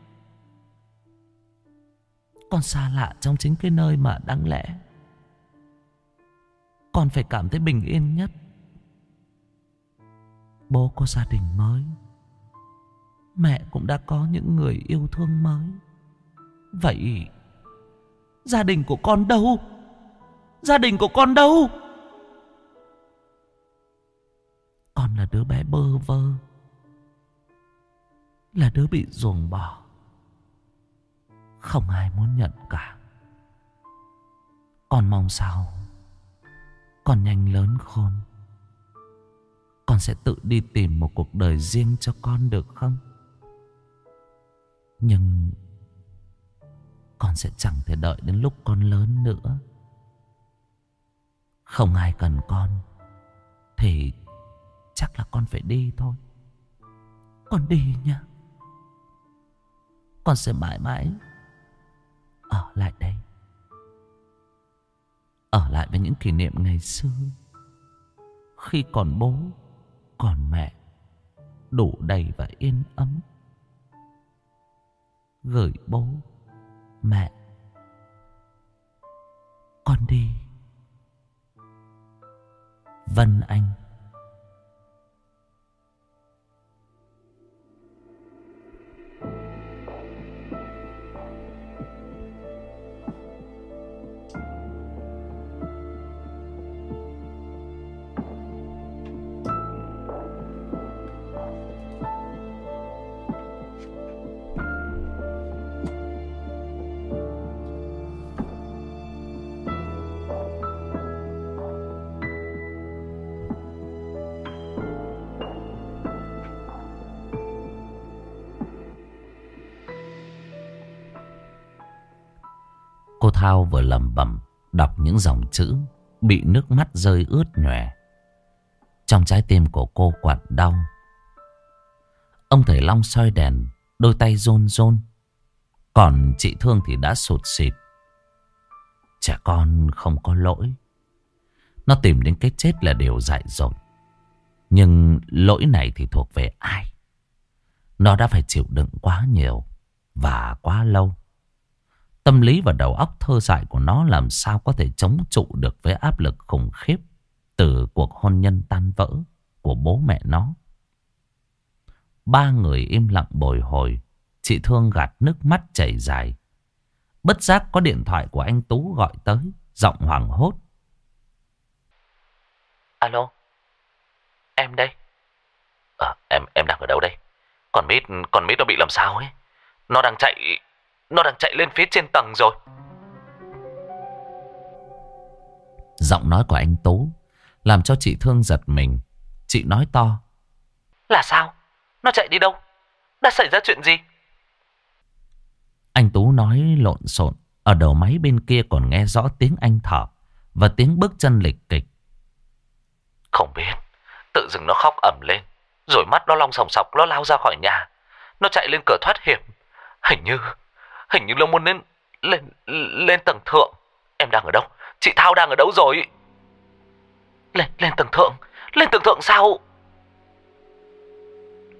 Con xa lạ trong chính cái nơi mà đáng lẽ con phải cảm thấy bình yên nhất. Bố có gia đình mới, mẹ cũng đã có những người yêu thương mới. Vậy gia đình của con đâu? Gia đình của con đâu? Con là đứa bé bơ vơ, là đứa bị ruồng bỏ, không ai muốn nhận cả. Con mong sao con nhanh lớn khôn, con sẽ tự đi tìm một cuộc đời riêng cho con được không? Nhưng con sẽ chẳng thể đợi đến lúc con lớn nữa. Không ai cần con thì chắc là con phải đi thôi. Con đi nha. Con sẽ mãi mãi ở lại đây, ở lại với những kỷ niệm ngày xưa, khi còn bố còn mẹ, đủ đầy và yên ấm. Gửi bố mẹ, con đi. Vân Anh. Cô Thao vừa lẩm bẩm đọc những dòng chữ, bị nước mắt rơi ướt nhòe. Trong trái tim của cô quặn đau. Ông thầy Long soi đèn, đôi tay run run. Còn chị Thương thì đã sụt sịt. Trẻ con không có lỗi. Nó tìm đến cái chết là điều dại dột. Nhưng lỗi này thì thuộc về ai? Nó đã phải chịu đựng quá nhiều và quá lâu. Tâm lý và đầu óc thơ dại của nó làm sao có thể chống trụ được với áp lực khủng khiếp từ cuộc hôn nhân tan vỡ của bố mẹ nó. Ba người im lặng bồi hồi. Chị Thương gạt nước mắt chảy dài. Bất giác có điện thoại của anh Tú gọi tới, giọng hoảng hốt. Alo, em đây. Em đang ở đâu đây? Con Mít nó bị làm sao ấy? Nó đang chạy lên phía trên tầng rồi. Giọng nói của anh Tú làm cho chị Thương giật mình. Chị nói to. Là sao? Nó chạy đi đâu? Đã xảy ra chuyện gì? Anh Tú nói lộn xộn. Ở đầu máy bên kia còn nghe rõ tiếng anh thở và tiếng bước chân lịch kịch. Không biết. Tự dưng nó khóc ầm lên, rồi mắt nó long sòng sọc, nó lao ra khỏi nhà. Nó chạy lên cửa thoát hiểm. Hình như nó muốn lên tầng thượng. Em đang ở đâu? Chị Thao đang ở đâu rồi? Lên tầng thượng. Lên tầng thượng sao?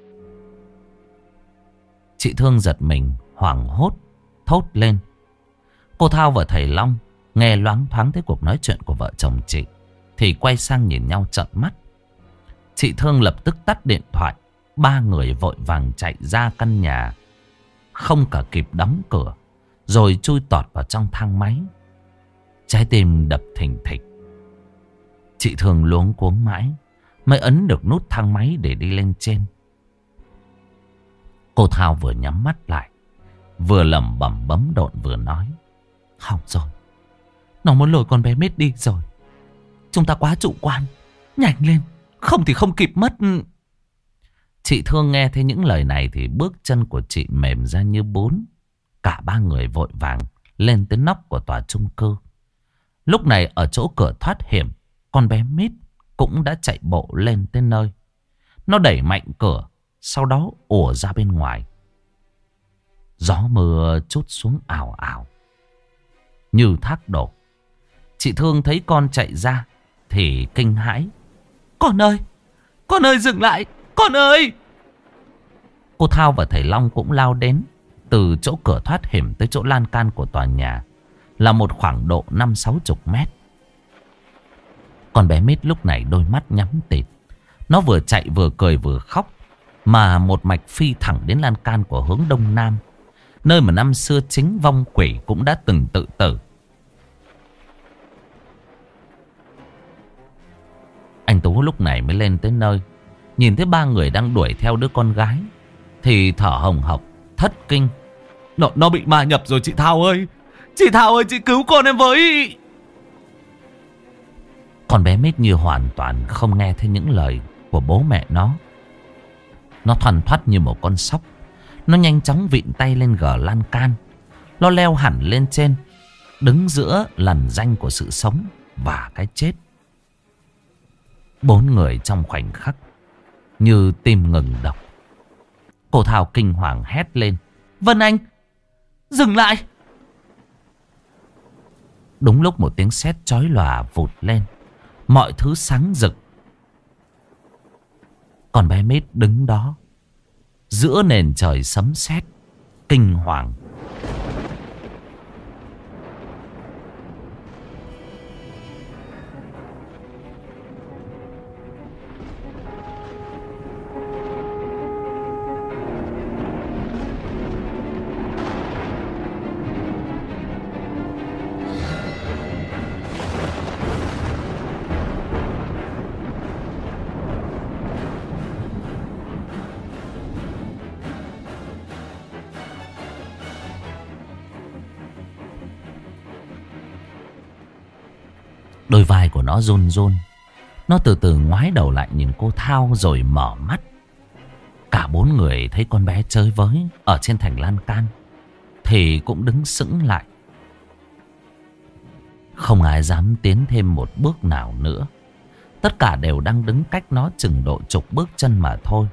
Chị Thương giật mình, hoảng hốt, thốt lên. Cô Thao và thầy Long nghe loáng thoáng thấy cuộc nói chuyện của vợ chồng chị thì quay sang nhìn nhau trợn mắt. Chị Thương lập tức tắt điện thoại. Ba người vội vàng chạy ra căn nhà, không cả kịp đóng cửa, rồi chui tọt vào trong thang máy. Trái tim đập thình thịch. Chị Thương luống cuống mãi mới ấn được nút thang máy để đi lên trên. Cô Thao vừa nhắm mắt lại, vừa lẩm bẩm bấm độn vừa nói: hỏng rồi, nó muốn lôi con bé Mít đi rồi. Chúng ta quá chủ quan, nhanh lên, không thì không kịp mất. Chị Thương nghe thấy những lời này thì bước chân của chị mềm ra như bún. Cả ba người vội vàng lên tới nóc của tòa chung cư. Lúc này ở chỗ cửa thoát hiểm, con bé Mít cũng đã chạy bộ lên tới nơi. Nó đẩy mạnh cửa, sau đó ùa ra bên ngoài. Gió mưa trút xuống ào ào như thác đổ. Chị Thương thấy con chạy ra thì kinh hãi: con ơi dừng lại, con ơi! Cô Thao và thầy Long cũng lao đến. Từ chỗ cửa thoát hiểm tới chỗ lan can của tòa nhà là một khoảng độ 50-60 mét. Con bé Mít lúc này đôi mắt nhắm tịt. Nó vừa chạy vừa cười vừa khóc, mà một mạch phi thẳng đến lan can của hướng đông nam, nơi mà năm xưa chính vong quỷ cũng đã từng tự tử. Anh Tú lúc này mới lên tới nơi, nhìn thấy ba người đang đuổi theo đứa con gái thì thở hồng hộc thất kinh: Nó bị ma nhập rồi chị Thao ơi! Chị Thao ơi, chị cứu con em với! Con bé Mít như hoàn toàn không nghe thấy những lời của bố mẹ nó. Nó thoăn thoắt như một con sóc. Nó nhanh chóng vịn tay lên gờ lan can. Nó leo hẳn lên trên, đứng giữa lằn ranh của sự sống và cái chết. Bốn người trong khoảnh khắc như tim ngừng đập. Cô Thao kinh hoàng hét lên: Vân Anh, dừng lại! Đúng lúc một tiếng sét chói lòa vụt lên, mọi thứ sáng rực. Còn bé Mít đứng đó giữa nền trời sấm sét, kinh hoàng. Đôi vai của nó run run. Nó từ từ ngoái đầu lại nhìn cô Thao rồi mở mắt. Cả bốn người thấy con bé chơi với ở trên thành lan can thì cũng đứng sững lại. Không ai dám tiến thêm một bước nào nữa. Tất cả đều đang đứng cách nó chừng độ chục bước chân mà thôi.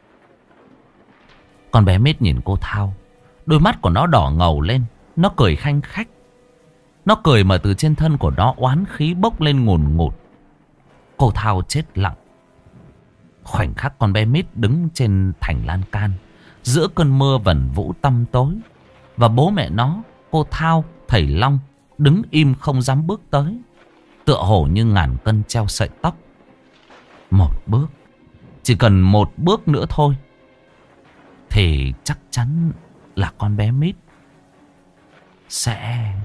Con bé Mít nhìn cô Thao, đôi mắt của nó đỏ ngầu lên. Nó cười khanh khách. Nó cười mà từ trên thân của nó oán khí bốc lên ngùn ngụt. Cô Thao chết lặng. Khoảnh khắc con bé Mít đứng trên thành lan can giữa cơn mưa vần vũ tăm tối, và bố mẹ nó, cô Thao, thầy Long đứng im không dám bước tới, tựa hồ như ngàn cân treo sợi tóc. Một bước, chỉ cần một bước nữa thôi thì chắc chắn là con bé Mít sẽ...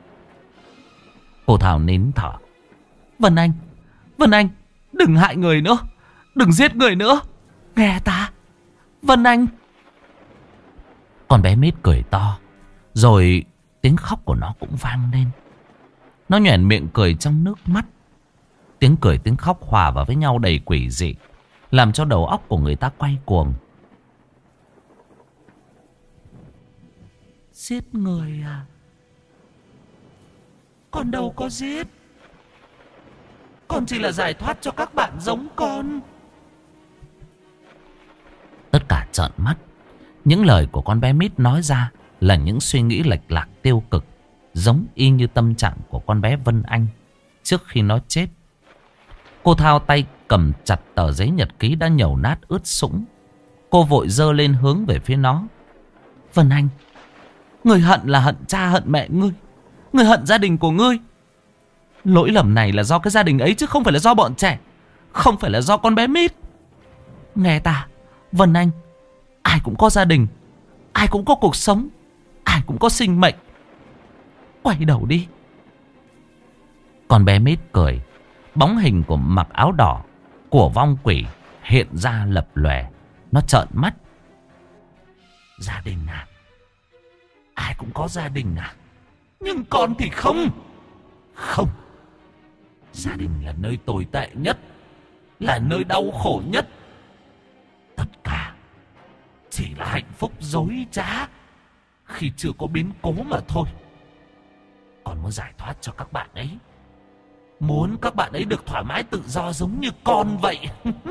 Cô Thảo nín thở: Vân Anh, đừng hại người nữa, đừng giết người nữa, nghe ta, Vân Anh. Con bé Mít cười to, rồi tiếng khóc của nó cũng vang lên. Nó nhoẻn miệng cười trong nước mắt. Tiếng cười tiếng khóc hòa vào với nhau đầy quỷ dị, làm cho đầu óc của người ta quay cuồng. Giết người à? Con đâu có giết. Con chỉ là giải thoát cho các bạn giống con. Tất cả trợn mắt. Những lời của con bé Mít nói ra là những suy nghĩ lệch lạc tiêu cực, giống y như tâm trạng của con bé Vân Anh trước khi nó chết. Cô Thao tay cầm chặt tờ giấy nhật ký đã nhầu nát ướt sũng. Cô vội giơ lên hướng về phía nó: Vân Anh, người hận là hận cha hận mẹ ngươi, Ngươi hận gia đình của ngươi. Lỗi lầm này là do cái gia đình ấy chứ không phải là do bọn trẻ. Không phải là do con bé Mít. Nghe ta, Vân Anh, ai cũng có gia đình, ai cũng có cuộc sống, ai cũng có sinh mệnh. Quay đầu đi. Con bé Mít cười. Bóng hình của mặc áo đỏ của vong quỷ hiện ra lập lòe. Nó trợn mắt. Gia đình à? Ai cũng có gia đình à? Nhưng con thì không. Không. Gia đình là nơi tồi tệ nhất, là nơi đau khổ nhất. Tất cả chỉ là hạnh phúc dối trá khi chưa có biến cố mà thôi. Con muốn giải thoát cho các bạn ấy, muốn các bạn ấy được thoải mái tự do giống như con vậy.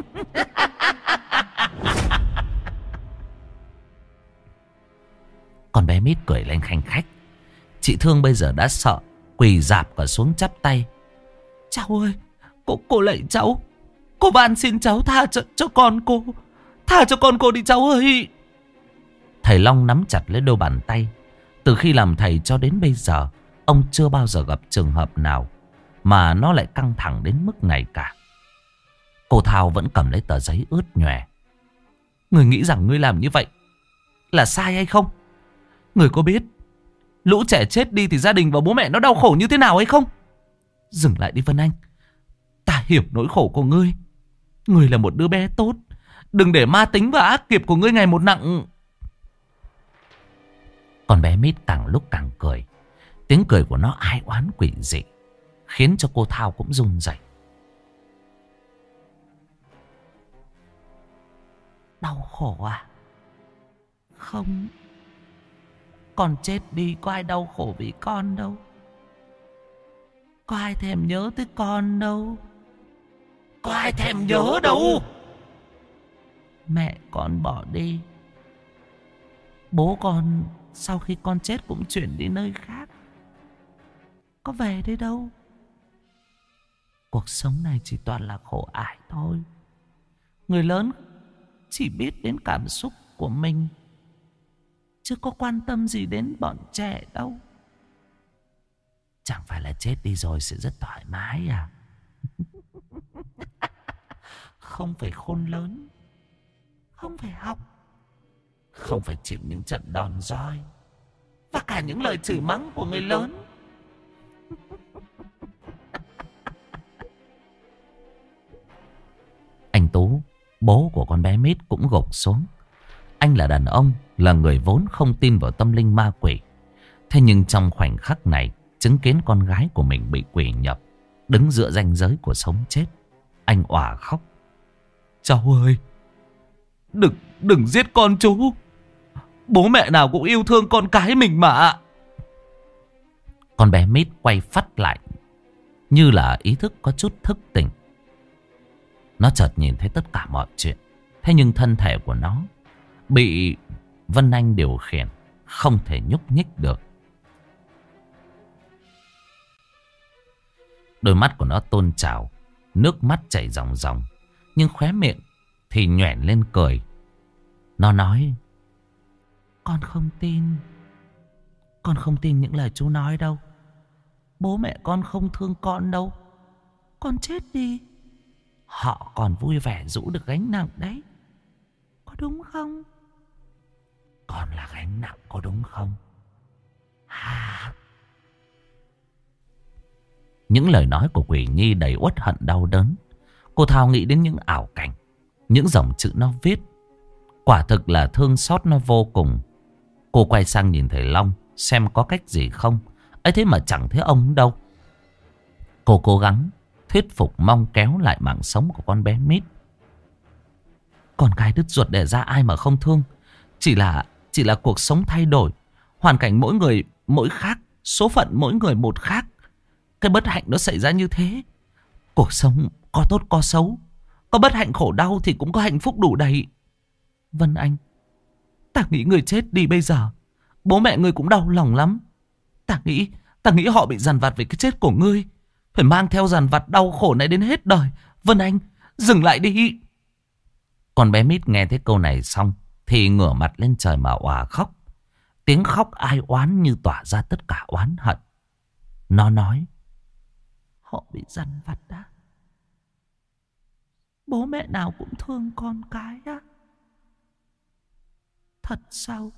Con bé Mít cười lên khanh khách. Chị Thương bây giờ đã sợ, quỳ rạp cả xuống chắp tay. Cháu ơi, cô lạy cháu, cô van xin cháu tha cho con cô. Tha cho con cô đi cháu ơi. Thầy Long nắm chặt lấy đôi bàn tay. Từ khi làm thầy cho đến bây giờ, ông chưa bao giờ gặp trường hợp nào mà nó lại căng thẳng đến mức này cả. Cô Thao vẫn cầm lấy tờ giấy ướt nhòe. Người nghĩ rằng ngươi làm như vậy là sai hay không? Người có biết lũ trẻ chết đi thì gia đình và bố mẹ nó đau khổ như thế nào hay không? Dừng lại đi Vân Anh. Ta hiểu nỗi khổ của ngươi. Ngươi là một đứa bé tốt. Đừng để ma tính và ác nghiệp của ngươi ngày một nặng. Con bé Mít càng lúc càng cười. Tiếng cười của nó ai oán quỷ dị, khiến cho cô Thao cũng run rẩy. Đau khổ à? Không. Con chết đi có ai đau khổ vì con đâu. Có ai thèm nhớ tới con đâu. Có ai thèm nhớ đâu. Mẹ con bỏ đi. Bố con sau khi con chết cũng chuyển đi nơi khác. Có về đây đâu. Cuộc sống này chỉ toàn là khổ ải thôi. Người lớn chỉ biết đến cảm xúc của mình, chứ có quan tâm gì đến bọn trẻ đâu. Chẳng phải là chết đi rồi sẽ rất thoải mái à? Không phải khôn lớn, không phải học, không phải chịu những trận đòn roi và cả những lời chửi mắng của người lớn. Anh Tú, bố của con bé Mít, cũng gục xuống. Anh là đàn ông, là người vốn không tin vào tâm linh ma quỷ. Thế nhưng trong khoảnh khắc này, chứng kiến con gái của mình bị quỷ nhập, đứng giữa ranh giới của sống chết, anh òa khóc. Cháu ơi, đừng giết con chú. Bố mẹ nào cũng yêu thương con cái mình mà. Con bé Mít quay phắt lại, như là ý thức có chút thức tỉnh. Nó chợt nhìn thấy tất cả mọi chuyện. Thế nhưng thân thể của nó bị Vân Anh điều khiển, không thể nhúc nhích được. Đôi mắt của nó tôn trào, nước mắt chảy ròng ròng, nhưng khóe miệng thì nhoẻn lên cười. Nó nói: Con không tin. Con không tin những lời chú nói đâu. Bố mẹ con không thương con đâu. Con chết đi, họ còn vui vẻ rũ được gánh nặng đấy. Có đúng không? Con là gánh nặng có đúng không? À. Những lời nói của Quỷ Nhi đầy uất hận đau đớn. Cô Thao nghĩ đến những ảo cảnh, những dòng chữ nó viết. Quả thực là thương xót nó vô cùng. Cô quay sang nhìn thầy Long xem có cách gì không. ấy thế mà chẳng thấy ông đâu. Cô cố gắng thuyết phục mong kéo lại mạng sống của con bé Mít. Con gái đứt ruột đẻ ra ai mà không thương. Chỉ là cuộc sống thay đổi, hoàn cảnh mỗi người mỗi khác, số phận mỗi người một khác. Cái bất hạnh nó xảy ra như thế. Cuộc sống có tốt có xấu, có bất hạnh khổ đau thì cũng có hạnh phúc đủ đầy. Vân Anh, ta nghĩ người chết đi bây giờ, bố mẹ ngươi cũng đau lòng lắm. Ta nghĩ họ bị dằn vặt vì cái chết của ngươi, phải mang theo dằn vặt đau khổ này đến hết đời. Vân Anh, dừng lại đi. Con bé Mít nghe thấy câu này xong thì ngửa mặt lên trời mà òa khóc. Tiếng khóc ai oán như tỏa ra tất cả oán hận. Nó nói: họ bị dằn vặt á. Bố mẹ nào cũng thương con cái á. Thật sao?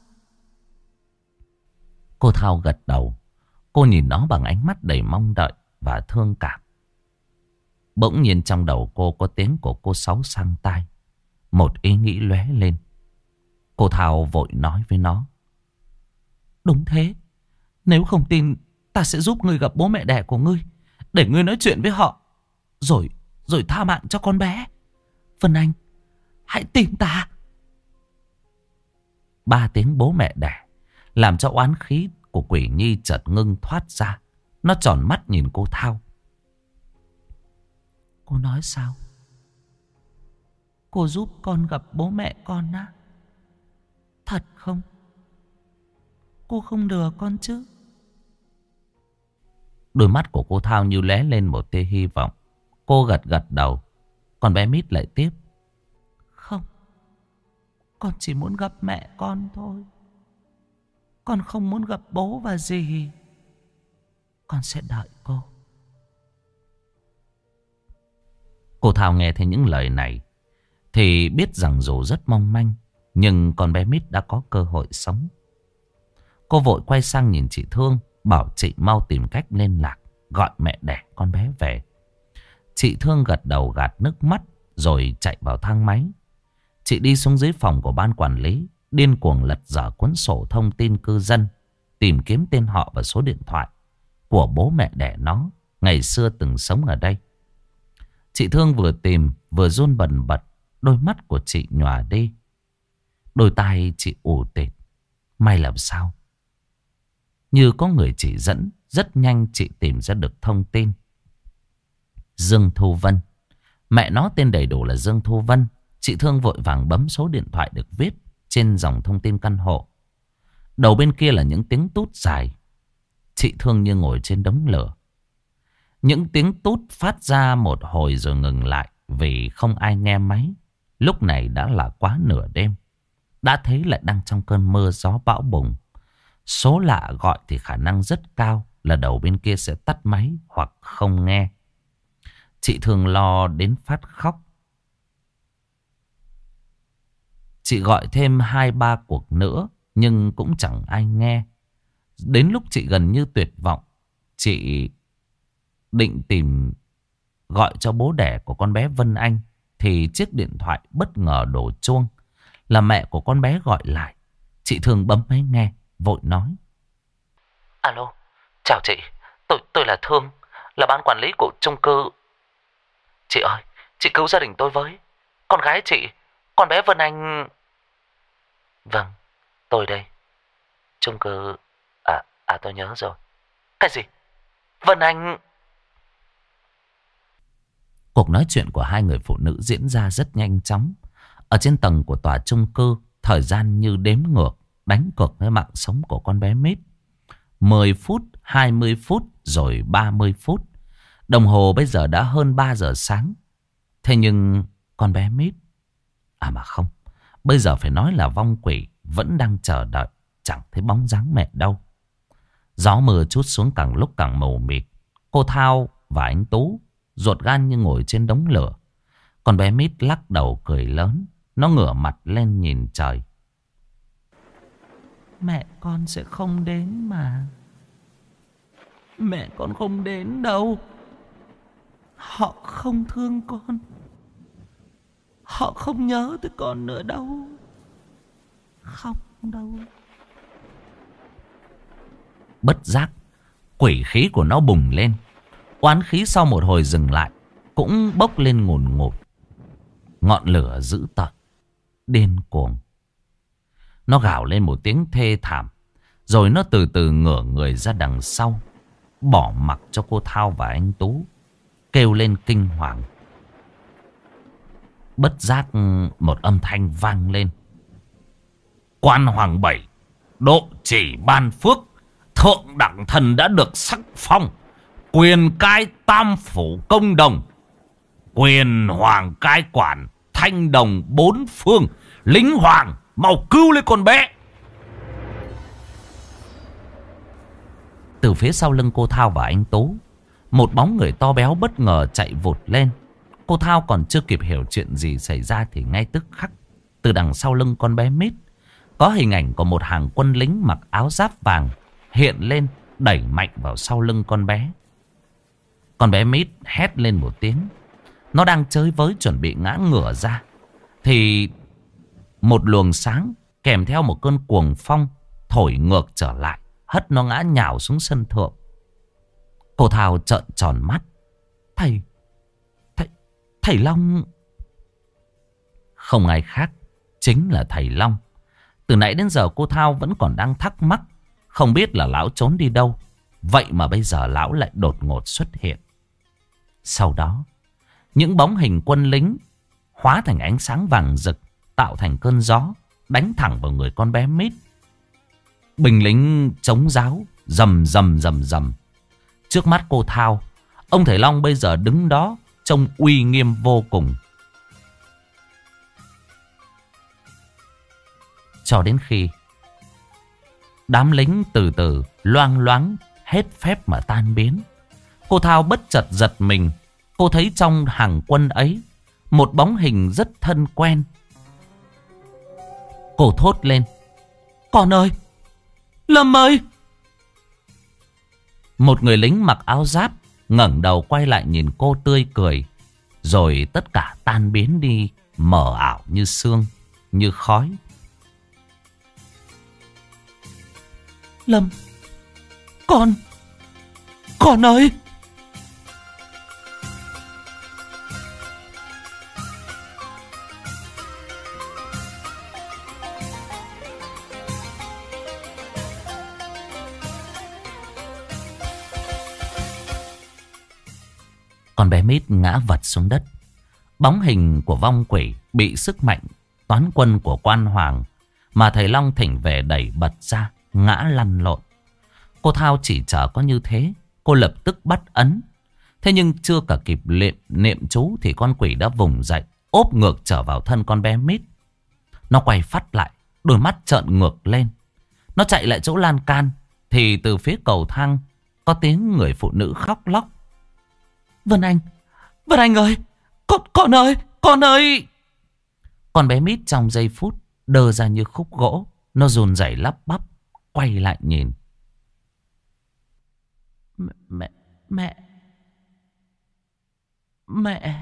Cô Thao gật đầu. Cô nhìn nó bằng ánh mắt đầy mong đợi và thương cảm. Bỗng nhiên trong đầu cô có tiếng của cô Sáu sang tai. Một ý nghĩ lóe lên. Cô Thao vội nói với nó: đúng thế. Nếu không tin, ta sẽ giúp ngươi gặp bố mẹ đẻ của ngươi, để ngươi nói chuyện với họ, rồi tha mạng cho con bé. Vân Anh, hãy tin ta. 3 tiếng bố mẹ đẻ làm cho oán khí của Quỷ Nhi chợt ngưng thoát ra. Nó tròn mắt nhìn cô Thao. Cô nói sao? Cô giúp con gặp bố mẹ con á? Thật không? Cô không lừa con chứ? Đôi mắt của cô Thao như lóe lên một tia hy vọng. Cô gật gật đầu. Còn bé Mít lại tiếp: không, con chỉ muốn gặp mẹ con thôi. Con không muốn gặp bố và dì. Con sẽ đợi cô. Cô Thao nghe thấy những lời này thì biết rằng dù rất mong manh, nhưng con bé Mít đã có cơ hội sống. Cô vội quay sang nhìn chị Thương, bảo chị mau tìm cách liên lạc, gọi mẹ đẻ con bé về. Chị Thương gật đầu gạt nước mắt rồi chạy vào thang máy. Chị đi xuống dưới phòng của ban quản lý, điên cuồng lật dở cuốn sổ thông tin cư dân, tìm kiếm tên họ và số điện thoại của bố mẹ đẻ nó ngày xưa từng sống ở đây. Chị Thương vừa tìm vừa run bần bật. Đôi mắt của chị nhòa đi. Đôi tai chị ù tịt. May làm sao như có người chỉ dẫn, rất nhanh chị tìm ra được thông tin. Dương Thu Vân. Mẹ nó tên đầy đủ là Dương Thu Vân. Chị Thương vội vàng bấm số điện thoại được viết trên dòng thông tin căn hộ. Đầu bên kia là những tiếng tút dài. Chị Thương như ngồi trên đống lửa. Những tiếng tút phát ra một hồi rồi ngừng lại vì không ai nghe máy. Lúc này đã là quá nửa đêm. Đã thấy lại đang trong cơn mưa gió bão bùng. Số lạ gọi thì khả năng rất cao là đầu bên kia sẽ tắt máy hoặc không nghe. Chị Thương lo đến phát khóc. Chị gọi thêm 2-3 cuộc nữa nhưng cũng chẳng ai nghe. Đến lúc chị gần như tuyệt vọng, chị định tìm gọi cho bố đẻ của con bé Vân Anh thì chiếc điện thoại bất ngờ đổ chuông. Là mẹ của con bé gọi lại. Chị Thương bấm máy nghe, vội nói: alo, chào chị, tôi là Thương, là ban quản lý của chung cư. Chị ơi, chị cứu gia đình tôi với. Con gái chị, con bé Vân Anh. Vâng, tôi đây. Chung cư. Tôi nhớ rồi. Cái gì? Vân Anh. Cuộc nói chuyện của hai người phụ nữ diễn ra rất nhanh chóng. Ở trên tầng của tòa chung cư, thời gian như đếm ngược, đánh cược với mạng sống của con bé Mít. 10 phút, 20 phút, rồi 30 phút. Đồng hồ bây giờ đã hơn 3 giờ sáng. Thế nhưng con bé Mít, mà không, bây giờ phải nói là vong quỷ, vẫn đang chờ đợi, chẳng thấy bóng dáng mẹ đâu. Gió mưa trút xuống càng lúc càng mù mịt. Cô Thao và anh Tú ruột gan như ngồi trên đống lửa. Con bé Mít lắc đầu cười lớn. Nó ngửa mặt lên nhìn trời. Mẹ con sẽ không đến mà. Mẹ con không đến đâu. Họ không thương con. Họ không nhớ tới con nữa đâu. Không đâu. Bất giác, quỷ khí của nó bùng lên. Oán khí sau một hồi dừng lại cũng bốc lên ngùn ngụt. Ngọn lửa dữ tợn, điên cuồng. Nó gào lên một tiếng thê thảm. Rồi nó từ từ ngửa người ra đằng sau, bỏ mặc cho cô Thao và anh Tú kêu lên kinh hoàng. Bất giác một âm thanh vang lên. Quan Hoàng Bảy, độ chỉ ban phước, thượng đẳng thần đã được sắc phong, quyền cai tam phủ công đồng, quyền hoàng cai quản thanh đồng 4 phương. Lính hoàng mau cứu lấy con bé. Từ phía sau lưng cô Thao và anh Tú, một bóng người to béo bất ngờ chạy vụt lên. Cô Thao còn chưa kịp hiểu chuyện gì xảy ra thì ngay tức khắc, từ đằng sau lưng con bé Mít, có hình ảnh của một hàng quân lính mặc áo giáp vàng hiện lên, đẩy mạnh vào sau lưng con bé. Con bé Mít hét lên một tiếng. Nó đang chơi với chuẩn bị ngã ngửa ra, thì một luồng sáng kèm theo một cơn cuồng phong thổi ngược trở lại, hất nó ngã nhào xuống sân thượng. Cô Thao trợn tròn mắt. Thầy Long. Không ai khác, chính là thầy Long. Từ nãy đến giờ cô Thao vẫn còn đang thắc mắc, không biết là lão trốn đi đâu. Vậy mà bây giờ lão lại đột ngột xuất hiện. Sau đó, những bóng hình quân lính hóa thành ánh sáng vàng rực, tạo thành cơn gió, đánh thẳng vào người con bé Mít. Binh lính chống giáo rầm rầm rầm rầm. Trước mắt cô Thao, ông thầy Long bây giờ đứng đó trông uy nghiêm vô cùng. Cho đến khi đám lính từ từ loang loáng hết phép mà tan biến, cô Thao bất chợt giật mình. Cô thấy trong hàng quân ấy một bóng hình rất thân quen. Cô thốt lên: "Con ơi! Lâm ơi!" Một người lính mặc áo giáp ngẩng đầu quay lại nhìn cô tươi cười, rồi tất cả tan biến đi, mờ ảo như sương, như khói. "Lâm! Con ơi!" Con bé Mít ngã vật xuống đất. Bóng hình của vong quỷ bị sức mạnh toán quân của quan hoàng mà thầy Long thỉnh về đẩy bật ra, ngã lăn lộn. Cô Thao chỉ chờ có như thế, cô lập tức bắt ấn. Thế nhưng chưa cả kịp niệm chú thì con quỷ đã vùng dậy, ốp ngược trở vào thân con bé Mít. Nó quay phắt lại, đôi mắt trợn ngược lên. Nó chạy lại chỗ lan can thì từ phía cầu thang có tiếng người phụ nữ khóc lóc: Vân Anh ơi! Con ơi! Con ơi!" Con bé Mít trong giây phút đơ ra như khúc gỗ. Nó run rẩy lắp bắp quay lại nhìn. Mẹ.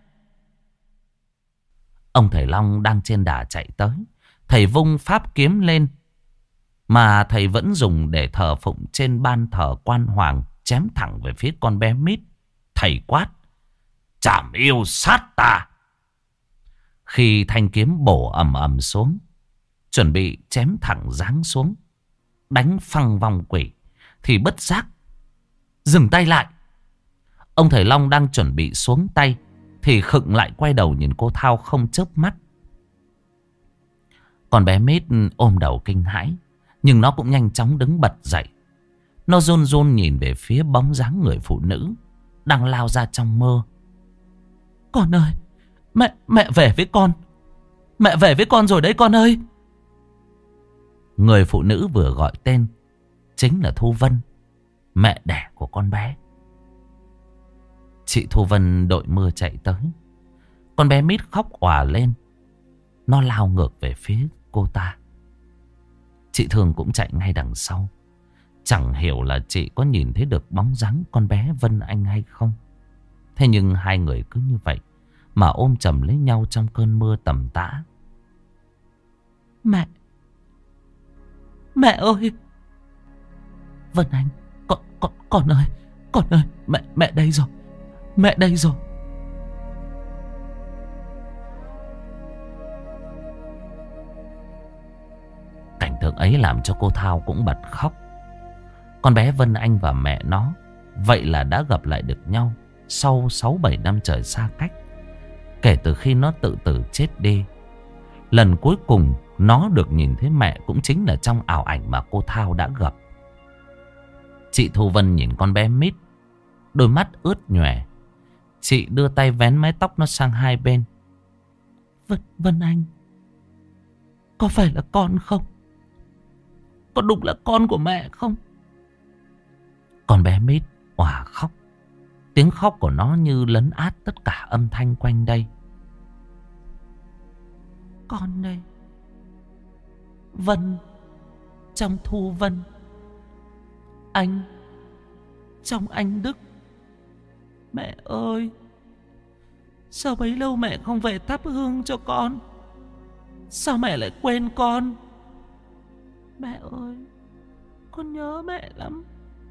Ông thầy Long đang trên đà chạy tới. Thầy vung pháp kiếm lên mà thầy vẫn dùng để thờ phụng trên ban thờ quan hoàng, chém thẳng về phía con bé Mít. Thầy quát: "Chảm yêu sát ta!" Khi thanh kiếm bổ ầm ầm xuống, chuẩn bị chém thẳng giáng xuống, đánh phăng vong quỷ, thì bất giác dừng tay lại. Ông thầy Long đang chuẩn bị xuống tay thì khựng lại, quay đầu nhìn cô Thao không chớp mắt. Con bé Mít ôm đầu kinh hãi, nhưng nó cũng nhanh chóng đứng bật dậy. Nó run run nhìn về phía bóng dáng người phụ nữ đang lao ra trong mơ. "Con ơi! Mẹ về với con! Mẹ về với con rồi đấy con ơi!" Người phụ nữ vừa gọi tên chính là Thu Vân, mẹ đẻ của con bé. Chị Thu Vân đội mưa chạy tới. Con bé Mít khóc òa lên. Nó lao ngược về phía cô ta. Chị Thương cũng chạy ngay đằng sau. Chẳng hiểu là chị có nhìn thấy được bóng dáng con bé Vân Anh hay không. Thế nhưng hai người cứ như vậy mà ôm chầm lấy nhau trong cơn mưa tầm tã. Mẹ ơi! Vân Anh! Con ơi! Con ơi! Mẹ đây rồi! Mẹ đây rồi! Cảnh tượng ấy làm cho cô Thao cũng bật khóc. Con bé Vân Anh và mẹ nó vậy là đã gặp lại được nhau sau 6-7 năm trời xa cách, kể từ khi nó tự tử chết đi. Lần cuối cùng nó được nhìn thấy mẹ cũng chính là trong ảo ảnh mà cô Thao đã gặp. Chị Thu Vân nhìn con bé Mít, đôi mắt ướt nhòe. Chị đưa tay vén mái tóc nó sang hai bên. Vân Anh, có phải là con không? Có đúng là con của mẹ không? Con bé Mít òa khóc. Tiếng khóc của nó như lấn át tất cả âm thanh quanh đây. Con đây, Vân trong Thu Vân, anh trong anh Đức. Mẹ ơi, sao bấy lâu mẹ không về thắp hương cho con? Sao mẹ lại quên con? Mẹ ơi, con nhớ mẹ lắm.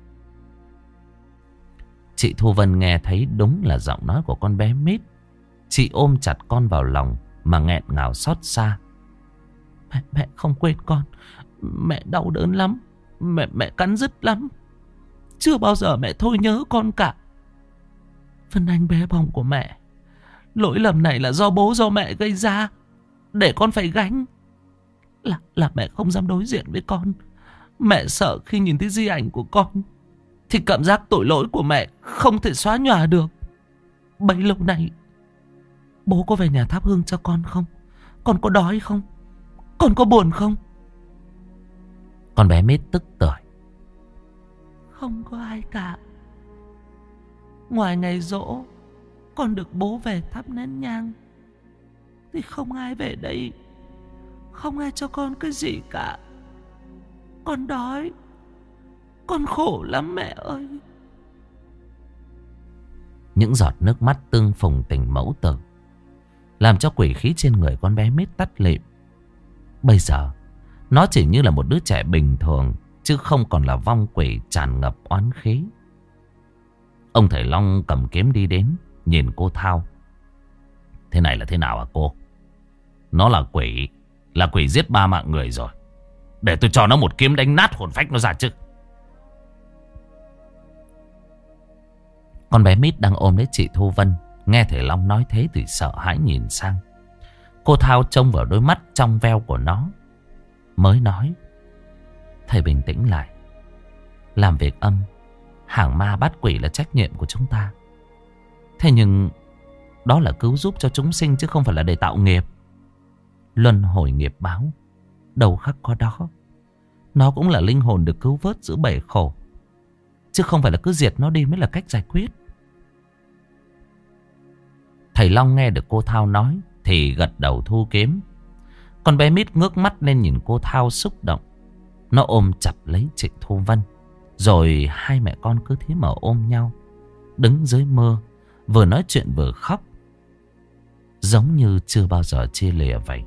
Chị Thu Vân nghe thấy đúng là giọng nói của con bé Mít. Chị ôm chặt con vào lòng mà nghẹn ngào xót xa. Mẹ không quên con. Mẹ đau đớn lắm. Mẹ cắn rứt lắm. Chưa bao giờ mẹ thôi nhớ con cả. Vân Anh bé bỏng của mẹ, lỗi lầm này là do bố do mẹ gây ra, để con phải gánh. Là mẹ không dám đối diện với con. Mẹ sợ khi nhìn thấy di ảnh của con thì cảm giác tội lỗi của mẹ không thể xóa nhòa được. Bấy lâu nay bố có về nhà thắp hương cho con không? Con có đói không? Con có buồn không? Con bé Mít tức tưởi. Không có ai cả. Ngoài ngày giỗ con được bố về thắp nén nhang thì không ai về đây. Không ai cho con cái gì cả. Con đói. Con khổ lắm mẹ ơi. Những giọt nước mắt tương phùng tình mẫu tử làm cho quỷ khí trên người con bé Mít tắt lịm. Bây giờ nó chỉ như là một đứa trẻ bình thường, chứ không còn là vong quỷ tràn ngập oán khí. Ông thầy Long cầm kiếm đi đến, nhìn cô Thao. Thế này là thế nào hả cô? Nó là quỷ giết 3 mạng người rồi. Để tôi cho nó một kiếm đánh nát hồn phách nó ra chứ. Con bé Mít đang ôm lấy chị Thu Vân, nghe thầy Long nói thế thì sợ hãi nhìn sang. Cô Thao trông vào đôi mắt trong veo của nó, mới nói: thầy bình tĩnh lại. Làm việc âm, hàng ma bắt quỷ là trách nhiệm của chúng ta. Thế nhưng đó là cứu giúp cho chúng sinh, chứ không phải là để tạo nghiệp. Luân hồi nghiệp báo, đầu khắc có đó. Nó cũng là linh hồn được cứu vớt giữa bể khổ, chứ không phải là cứ diệt nó đi mới là cách giải quyết. Thầy Long nghe được cô Thao nói thì gật đầu thu kiếm. Con bé Mít ngước mắt lên nhìn cô Thao xúc động. Nó ôm chặt lấy chị Thu Vân. Rồi hai mẹ con cứ thế mà ôm nhau, đứng dưới mưa, vừa nói chuyện vừa khóc, giống như chưa bao giờ chia lìa vậy.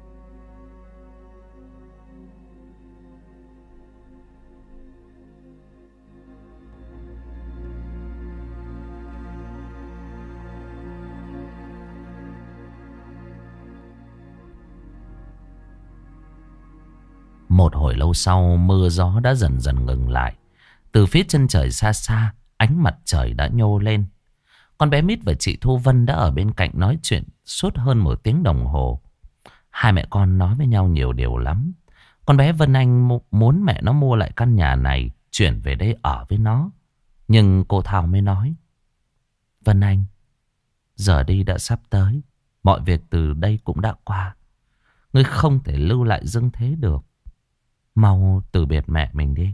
Một hồi lâu sau, mưa gió đã dần dần ngừng lại. Từ phía chân trời xa xa, ánh mặt trời đã nhô lên. Con bé Mít và chị Thu Vân đã ở bên cạnh nói chuyện suốt hơn 1 tiếng đồng hồ. Hai mẹ con nói với nhau nhiều điều lắm. Con bé Vân Anh muốn mẹ nó mua lại căn nhà này, chuyển về đây ở với nó. Nhưng cô Thảo mới nói: Vân Anh, giờ đi đã sắp tới. Mọi việc từ đây cũng đã qua. Ngươi không thể lưu lại dưng thế được. Mau từ biệt mẹ mình đi.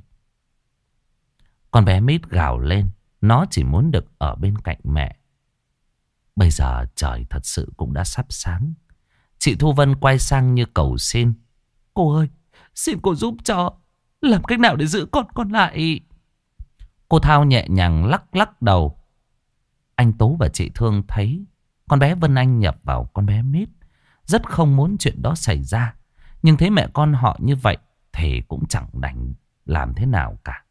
Con bé Mít gào lên. Nó chỉ muốn được ở bên cạnh mẹ. Bây giờ trời thật sự cũng đã sắp sáng. Chị Thu Vân quay sang như cầu xin: Cô ơi, xin cô giúp cho. Làm cách nào để giữ con lại? Cô Thao nhẹ nhàng lắc lắc đầu. Anh Tú và chị Thương thấy con bé Vân Anh nhập vào con bé Mít, rất không muốn chuyện đó xảy ra. Nhưng thấy mẹ con họ như vậy thì cũng chẳng đành làm thế nào cả.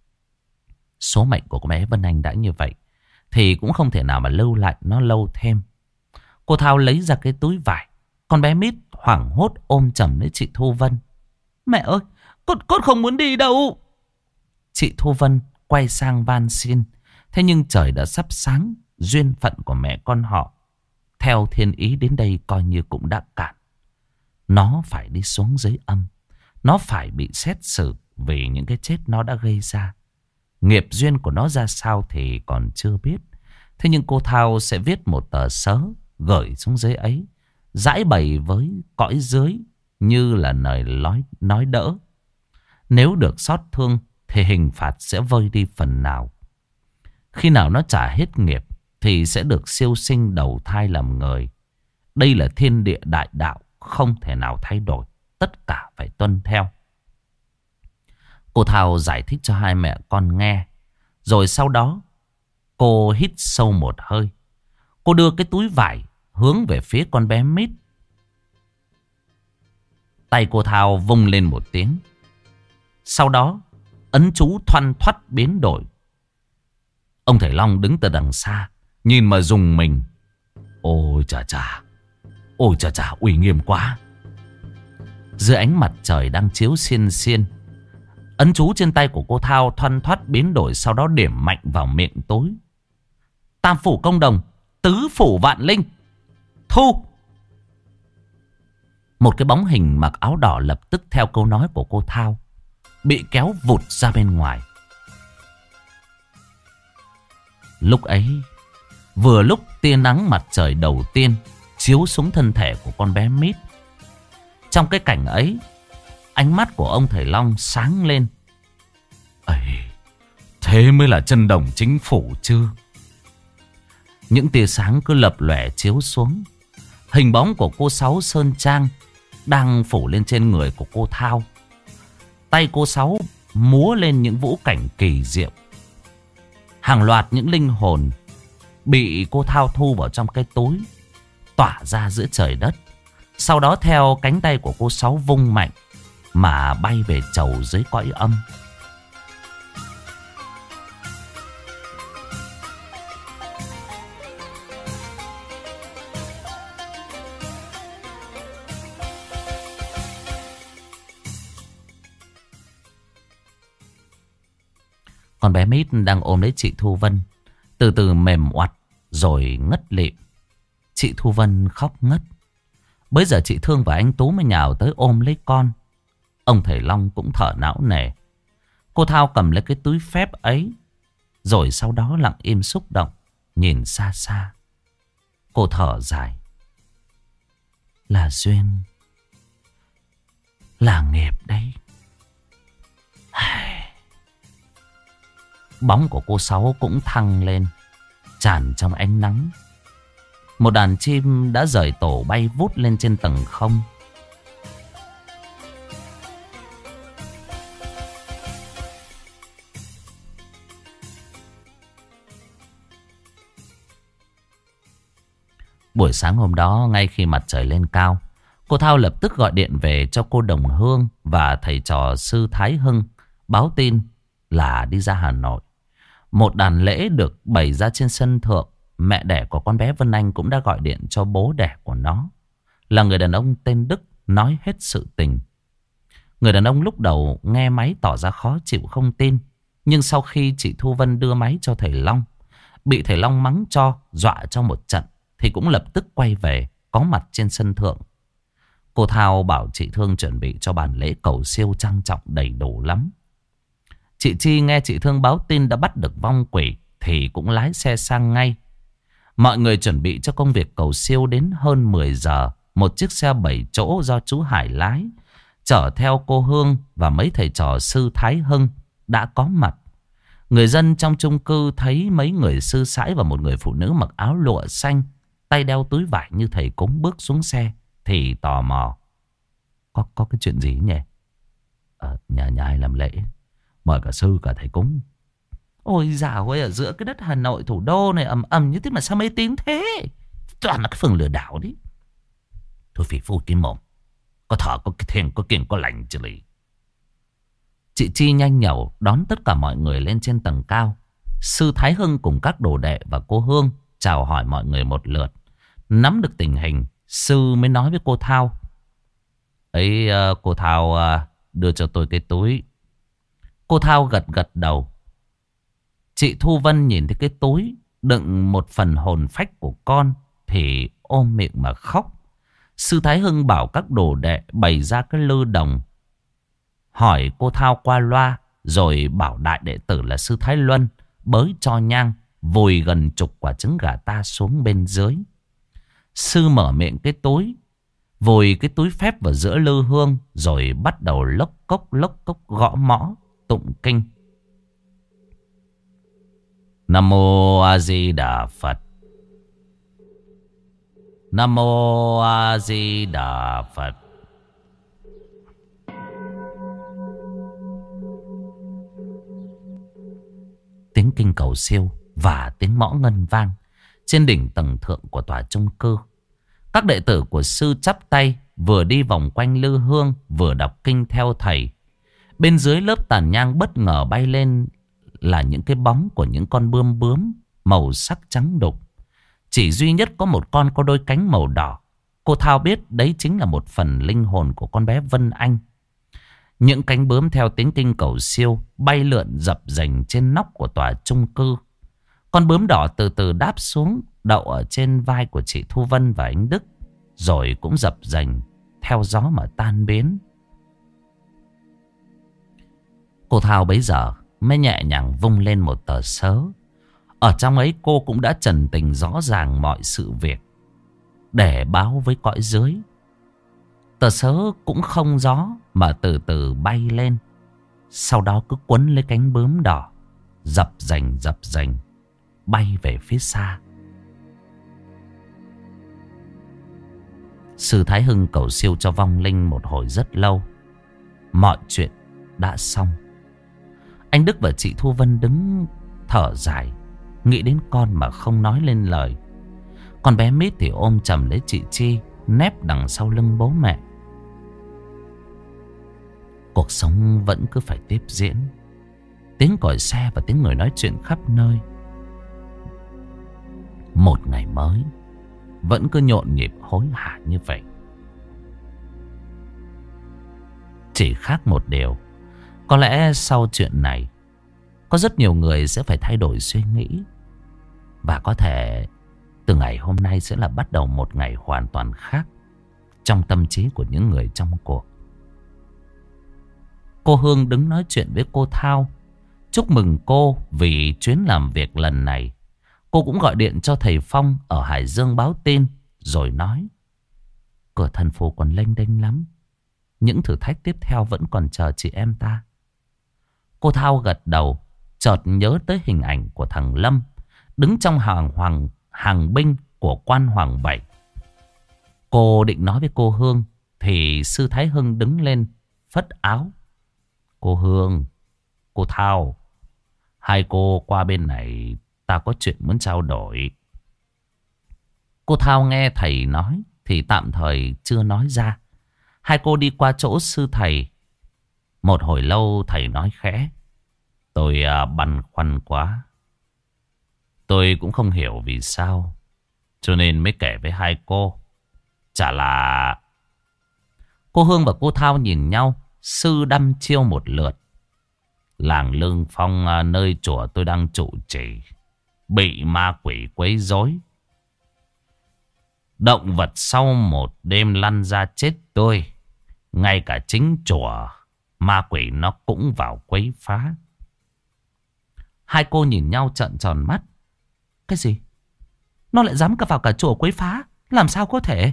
Số mệnh của con bé Vân Anh đã như vậy thì cũng không thể nào mà lưu lại nó lâu thêm. Cô Thao lấy ra cái túi vải. Con bé Mít hoảng hốt ôm chầm lấy chị Thu Vân. Mẹ ơi, con không muốn đi đâu. Chị Thu Vân quay sang van xin. Thế nhưng trời đã sắp sáng. Duyên phận của mẹ con họ theo thiên ý đến đây coi như cũng đã cạn. Nó phải đi xuống dưới âm. Nó phải bị xét xử vì những cái chết nó đã gây ra. Nghiệp duyên của nó ra sao thì còn chưa biết. Thế nhưng cô Thao sẽ viết một tờ sớ gửi xuống dưới ấy, giải bày với cõi dưới như là lời nói đỡ. Nếu được xót thương thì hình phạt sẽ vơi đi phần nào. Khi nào nó trả hết nghiệp thì sẽ được siêu sinh đầu thai làm người. Đây là thiên địa đại đạo, không thể nào thay đổi. Tất cả phải tuân theo. Cô Thao giải thích cho hai mẹ con nghe. Rồi sau đó cô hít sâu một hơi. Cô đưa cái túi vải hướng về phía con bé Mít. Tay cô Thao vung lên một tiếng. Sau đó ấn chú thoăn thoắt biến đổi. Ông Thầy Long đứng từ đằng xa, nhìn mà rùng mình. Ôi chà chà, ôi chà chà, uy nghiêm quá. Dưới ánh mặt trời đang chiếu xiên xiên, ấn chú trên tay của cô Thao thoăn thoắt biến đổi. Sau đó điểm mạnh vào miệng tối. Tam phủ công đồng, tứ phủ vạn linh, thu. Một cái bóng hình mặc áo đỏ lập tức theo câu nói của cô Thao bị kéo vụt ra bên ngoài. Lúc ấy, vừa lúc tia nắng mặt trời đầu tiên chiếu xuống thân thể của con bé Mít. Trong cái cảnh ấy, ánh mắt của ông Thầy Long sáng lên. Ấy, thế mới là chân đồng chính phủ chứ. Những tia sáng cứ lập lòe chiếu xuống. Hình bóng của cô Sáu Sơn Trang đang phủ lên trên người của cô Thao. Tay cô Sáu múa lên những vũ cảnh kỳ diệu. Hàng loạt những linh hồn bị cô Thao thu vào trong cái túi, tỏa ra giữa trời đất. Sau đó theo cánh tay của cô Sáu vung mạnh mà bay về chầu dưới cõi âm. Con bé Mít đang ôm lấy chị Thu Vân, từ từ mềm oặt rồi ngất lịm. Chị Thu Vân khóc ngất. Bây giờ chị Thương và anh Tú mới nhào tới ôm lấy con. Ông Thầy Long cũng thở não nề. Cô Thao cầm lấy cái túi phép ấy, rồi sau đó lặng im xúc động, nhìn xa xa. Cô thở dài. Là duyên, là nghiệp đấy. Bóng của cô Sáu cũng thăng lên, tràn trong ánh nắng. Một đàn chim đã rời tổ bay vút lên trên tầng không. Buổi sáng hôm đó, ngay khi mặt trời lên cao, cô Thao lập tức gọi điện về cho cô Đồng Hương và thầy trò sư Thái Hưng, báo tin là đi ra Hà Nội. Một đàn lễ được bày ra trên sân thượng. Mẹ đẻ của con bé Vân Anh cũng đã gọi điện cho bố đẻ của nó, là người đàn ông tên Đức, nói hết sự tình. Người đàn ông lúc đầu nghe máy tỏ ra khó chịu không tin. Nhưng sau khi chị Thu Vân đưa máy cho thầy Long, bị thầy Long mắng cho, dọa cho một trận, thì cũng lập tức quay về, có mặt trên sân thượng. Cô Thao bảo chị Thương chuẩn bị cho bàn lễ cầu siêu trang trọng đầy đủ lắm. Chị Chi nghe chị Thương báo tin đã bắt được vong quỷ thì cũng lái xe sang ngay. Mọi người chuẩn bị cho công việc cầu siêu đến hơn 10 giờ. Một chiếc xe 7 chỗ do chú Hải lái, chở theo cô Hương và mấy thầy trò sư Thái Hưng đã có mặt. Người dân trong chung cư thấy mấy người sư sãi và một người phụ nữ mặc áo lụa xanh, tay đeo túi vải như thầy cúng bước xuống xe thì tò mò. Có cái chuyện gì nhỉ? Nhà ai làm lễ, mời cả sư cả thầy cúng. Ôi dào ơi, ở giữa cái đất Hà Nội thủ đô này ầm ầm như thế mà sao mê tín thế? Toàn là cái phường lừa đảo đấy. Thôi phỉ phui cái mồm. Có thở, có cái thiền, có kiêng, có lành chứ lì. Chị Chi nhanh nhẩu đón tất cả mọi người lên trên tầng cao. Sư Thái Hưng cùng các đồ đệ và cô Hương chào hỏi mọi người một lượt. Nắm được tình hình, sư mới nói với cô Thao. Ấy, cô Thao đưa cho tôi cái túi. Cô Thao gật gật đầu. Chị Thu Vân nhìn thấy cái túi đựng một phần hồn phách của con thì ôm miệng mà khóc. Sư Thái Hưng bảo các đồ đệ bày ra cái lư đồng, hỏi cô Thao qua loa, rồi bảo đại đệ tử là sư Thái Luân bới cho nhang, vùi gần chục quả trứng gà ta xuống bên dưới. Sư mở miệng cái túi, vùi cái túi phép vào giữa lư hương, rồi bắt đầu lốc cốc gõ mõ tụng kinh. Nam Mô A Di Đà Phật. Nam Mô A Di Đà Phật. Tiếng kinh cầu siêu và tiếng mõ ngân vang trên đỉnh tầng thượng của tòa chung cư. Các đệ tử của sư chắp tay, vừa đi vòng quanh lư hương, vừa đọc kinh theo thầy. Bên dưới lớp tàn nhang bất ngờ bay lên là những cái bóng của những con bướm bướm màu sắc trắng đục. Chỉ duy nhất có một con có đôi cánh màu đỏ. Cô Thao biết đấy chính là một phần linh hồn của con bé Vân Anh. Những cánh bướm theo tiếng kinh cầu siêu bay lượn dập dềnh trên nóc của tòa chung cư. Con bướm đỏ từ từ đáp xuống, đậu ở trên vai của chị Thu Vân và anh Đức, rồi cũng dập dềnh theo gió mà tan biến. Cô Thao bấy giờ mới nhẹ nhàng vung lên một tờ sớ. Ở trong ấy cô cũng đã trần tình rõ ràng mọi sự việc để báo với cõi dưới. Tờ sớ cũng không gió mà từ từ bay lên, sau đó cứ quấn lấy cánh bướm đỏ, dập dềnh bay về phía xa. Sư Thái Hưng cầu siêu cho vong linh một hồi rất lâu. Mọi chuyện đã xong. Anh Đức và chị Thu Vân đứng thở dài, nghĩ đến con mà không nói lên lời. Con bé Mít thì ôm chầm lấy chị Chi, nép đằng sau lưng bố mẹ. Cuộc sống vẫn cứ phải tiếp diễn. Tiếng còi xe và tiếng người nói chuyện khắp nơi. Một ngày mới vẫn cứ nhộn nhịp hối hả như vậy. Chỉ khác một điều, có lẽ sau chuyện này có rất nhiều người sẽ phải thay đổi suy nghĩ. Và có thể từ ngày hôm nay sẽ là bắt đầu một ngày hoàn toàn khác trong tâm trí của những người trong cuộc. Cô Hương đứng nói chuyện với cô Thao, chúc mừng cô vì chuyến làm việc lần này. Cô cũng gọi điện cho thầy Phong ở Hải Dương báo tin, rồi nói: cửa thần phù còn lênh đênh lắm. Những thử thách tiếp theo vẫn còn chờ chị em ta. Cô Thao gật đầu, chợt nhớ tới hình ảnh của thằng Lâm đứng trong hàng binh của quan Hoàng Bảy. Cô định nói với cô Hương thì sư Thái Hưng đứng lên phất áo: cô Hương, cô Thao, hai cô qua bên này, ta có chuyện muốn trao đổi. Cô Thao nghe thầy nói thì tạm thời chưa nói ra. Hai cô đi qua chỗ sư thầy. Một hồi lâu thầy nói khẽ: tôi băn khoăn quá. Tôi cũng không hiểu vì sao, cho nên mới kể với hai cô. Chả là... Cô Hương và cô Thao nhìn nhau, sư đăm chiêu một lượt. Làng Lương Phong, nơi chùa tôi đang trụ trì, bị ma quỷ quấy rối. Động vật sau một đêm lăn ra chết tươi. Ngay cả chính chùa, ma quỷ nó cũng vào quấy phá. Hai cô nhìn nhau trợn tròn mắt. Cái gì? Nó lại dám cả vào cả chùa quấy phá? Làm sao có thể?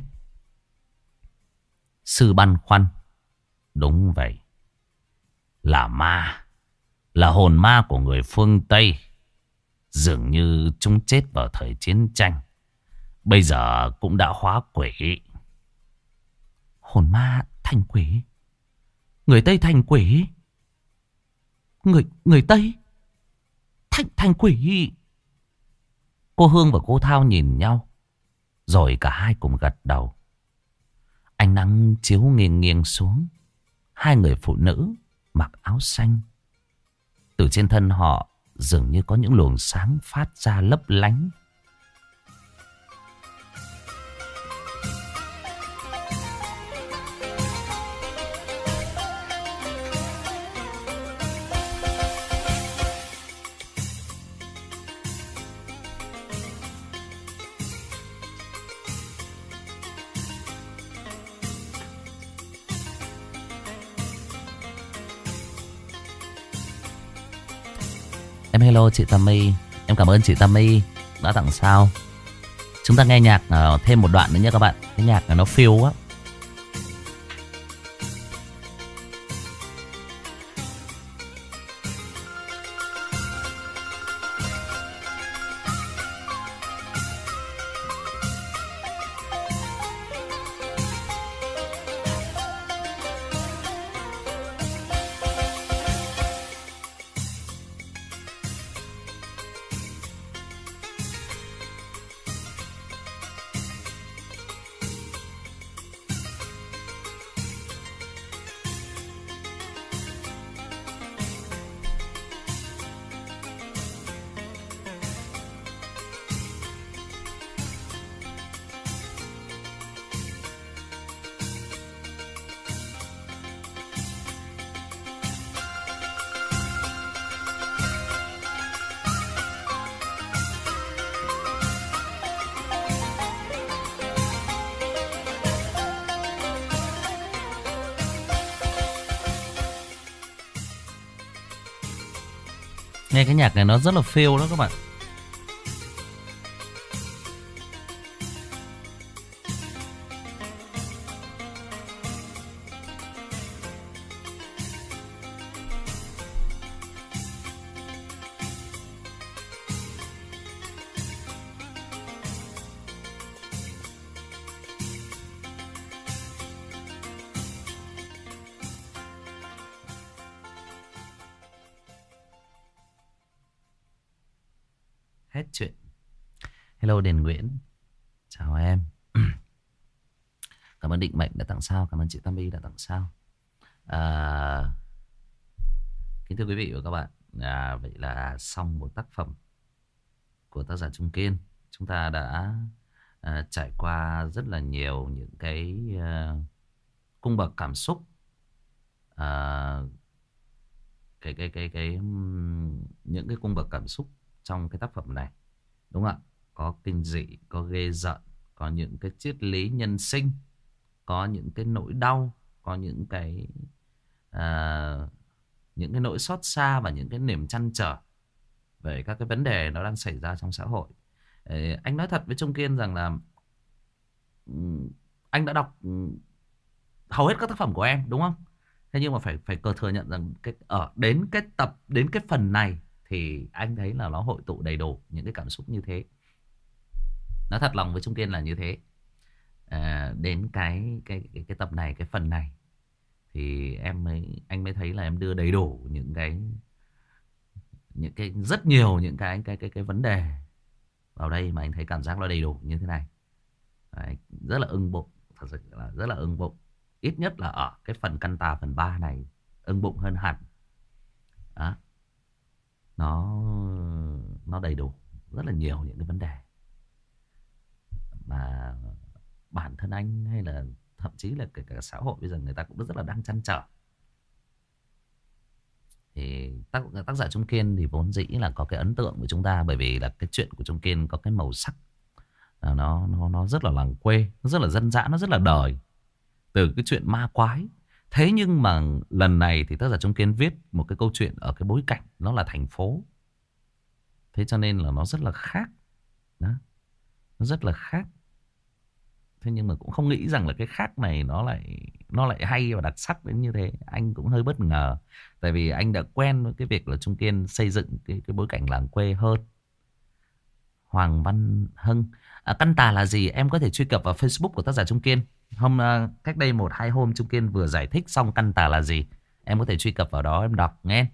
Sư băn khoăn: đúng vậy. Là ma, là hồn ma của người phương Tây. Dường như chúng chết vào thời chiến tranh, bây giờ cũng đã hóa quỷ. Hồn ma thành quỷ? Người Tây thành quỷ? Người Tây thành quỷ? Cô Hương và cô Thao nhìn nhau, rồi cả hai cùng gật đầu. Ánh nắng chiếu nghiêng nghiêng xuống. Hai người phụ nữ mặc áo xanh, từ trên thân họ dường như có những luồng sáng phát ra lấp lánh. Em hello chị Tammy. Em cảm ơn chị Tammy đã tặng sao. Chúng ta nghe nhạc thêm một đoạn nữa nha các bạn. Cái nhạc này nó phiêu quá. Nghe cái nhạc này nó rất là feel đó các bạn. Hết chuyện. Hello Đền Nguyễn. Chào em. Cảm ơn Định Mệnh đã tặng sao. Cảm ơn chị Tam My đã tặng sao. Kính thưa quý vị và các bạn, vậy là xong một tác phẩm của tác giả Trung Kiên. Chúng ta đã trải qua rất là nhiều những cái cung bậc cảm xúc, những cái cung bậc cảm xúc trong cái tác phẩm này, đúng không ạ? Có kinh dị, có ghê rợn, có những cái triết lý nhân sinh, có những cái nỗi đau, có những cái nỗi xót xa và những cái niềm trăn trở về các cái vấn đề nó đang xảy ra trong xã hội. Anh nói thật với Trung Kiên rằng là anh đã đọc hầu hết các tác phẩm của em, đúng không? Thế nhưng mà phải thừa nhận rằng đến cái phần này thì anh thấy là nó hội tụ đầy đủ những cái cảm xúc như thế. Nói thật lòng với Trung Kiên là như thế. Đến cái tập này, cái phần này thì anh mới thấy là em đưa đầy đủ những cái rất nhiều những cái vấn đề vào đây mà anh thấy cảm giác nó đầy đủ như thế này. Đấy, rất là ưng bụng, thật sự là rất là ưng bụng. Ít nhất là ở cái phần căn tà phần 3 này ưng bụng hơn hẳn. Đó. Nó đầy đủ rất là nhiều những cái vấn đề mà bản thân anh hay là thậm chí là cả xã hội bây giờ người ta cũng rất là đang trăn trở. Thì tác giả Trung Kiên thì vốn dĩ là có cái ấn tượng của chúng ta, bởi vì là cái chuyện của Trung Kiên có cái màu sắc nó rất là làng quê, nó rất là dân dã, nó rất là đời, từ cái chuyện ma quái. Thế nhưng mà lần này thì tác giả Trung Kiên viết một cái câu chuyện ở cái bối cảnh nó là thành phố. Thế cho nên là nó rất là khác. Đó. Nó rất là khác. Thế nhưng mà cũng không nghĩ rằng là cái khác này nó lại hay và đặc sắc đến như thế. Anh cũng hơi bất ngờ. Tại vì anh đã quen với cái việc là Trung Kiên xây dựng cái bối cảnh làng quê hơn. Hoàng Văn Hưng. Căn tà là gì? Em có thể truy cập vào Facebook của tác giả Trung Kiên. Cách đây 1-2 hôm Trung Kiên vừa giải thích xong căn tà là gì. Em có thể truy cập vào đó em đọc nghe.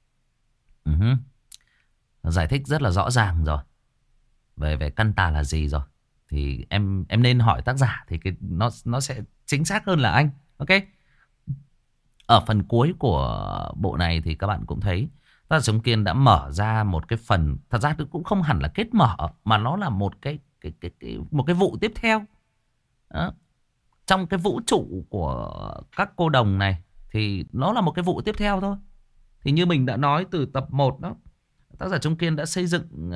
Giải thích rất là rõ ràng rồi về căn tà là gì rồi. Thì em nên hỏi tác giả thì nó sẽ chính xác hơn là anh. Ok. Ở phần cuối của bộ này thì các bạn cũng thấy tác giả Trung Kiên đã mở ra một cái phần, thật ra cũng không hẳn là kết mở mà nó là một cái vụ tiếp theo. Đó. Trong cái vũ trụ của các cô đồng này thì nó là một cái vụ tiếp theo thôi. Thì như mình đã nói từ tập 1 đó, tác giả Trung Kiên đã xây dựng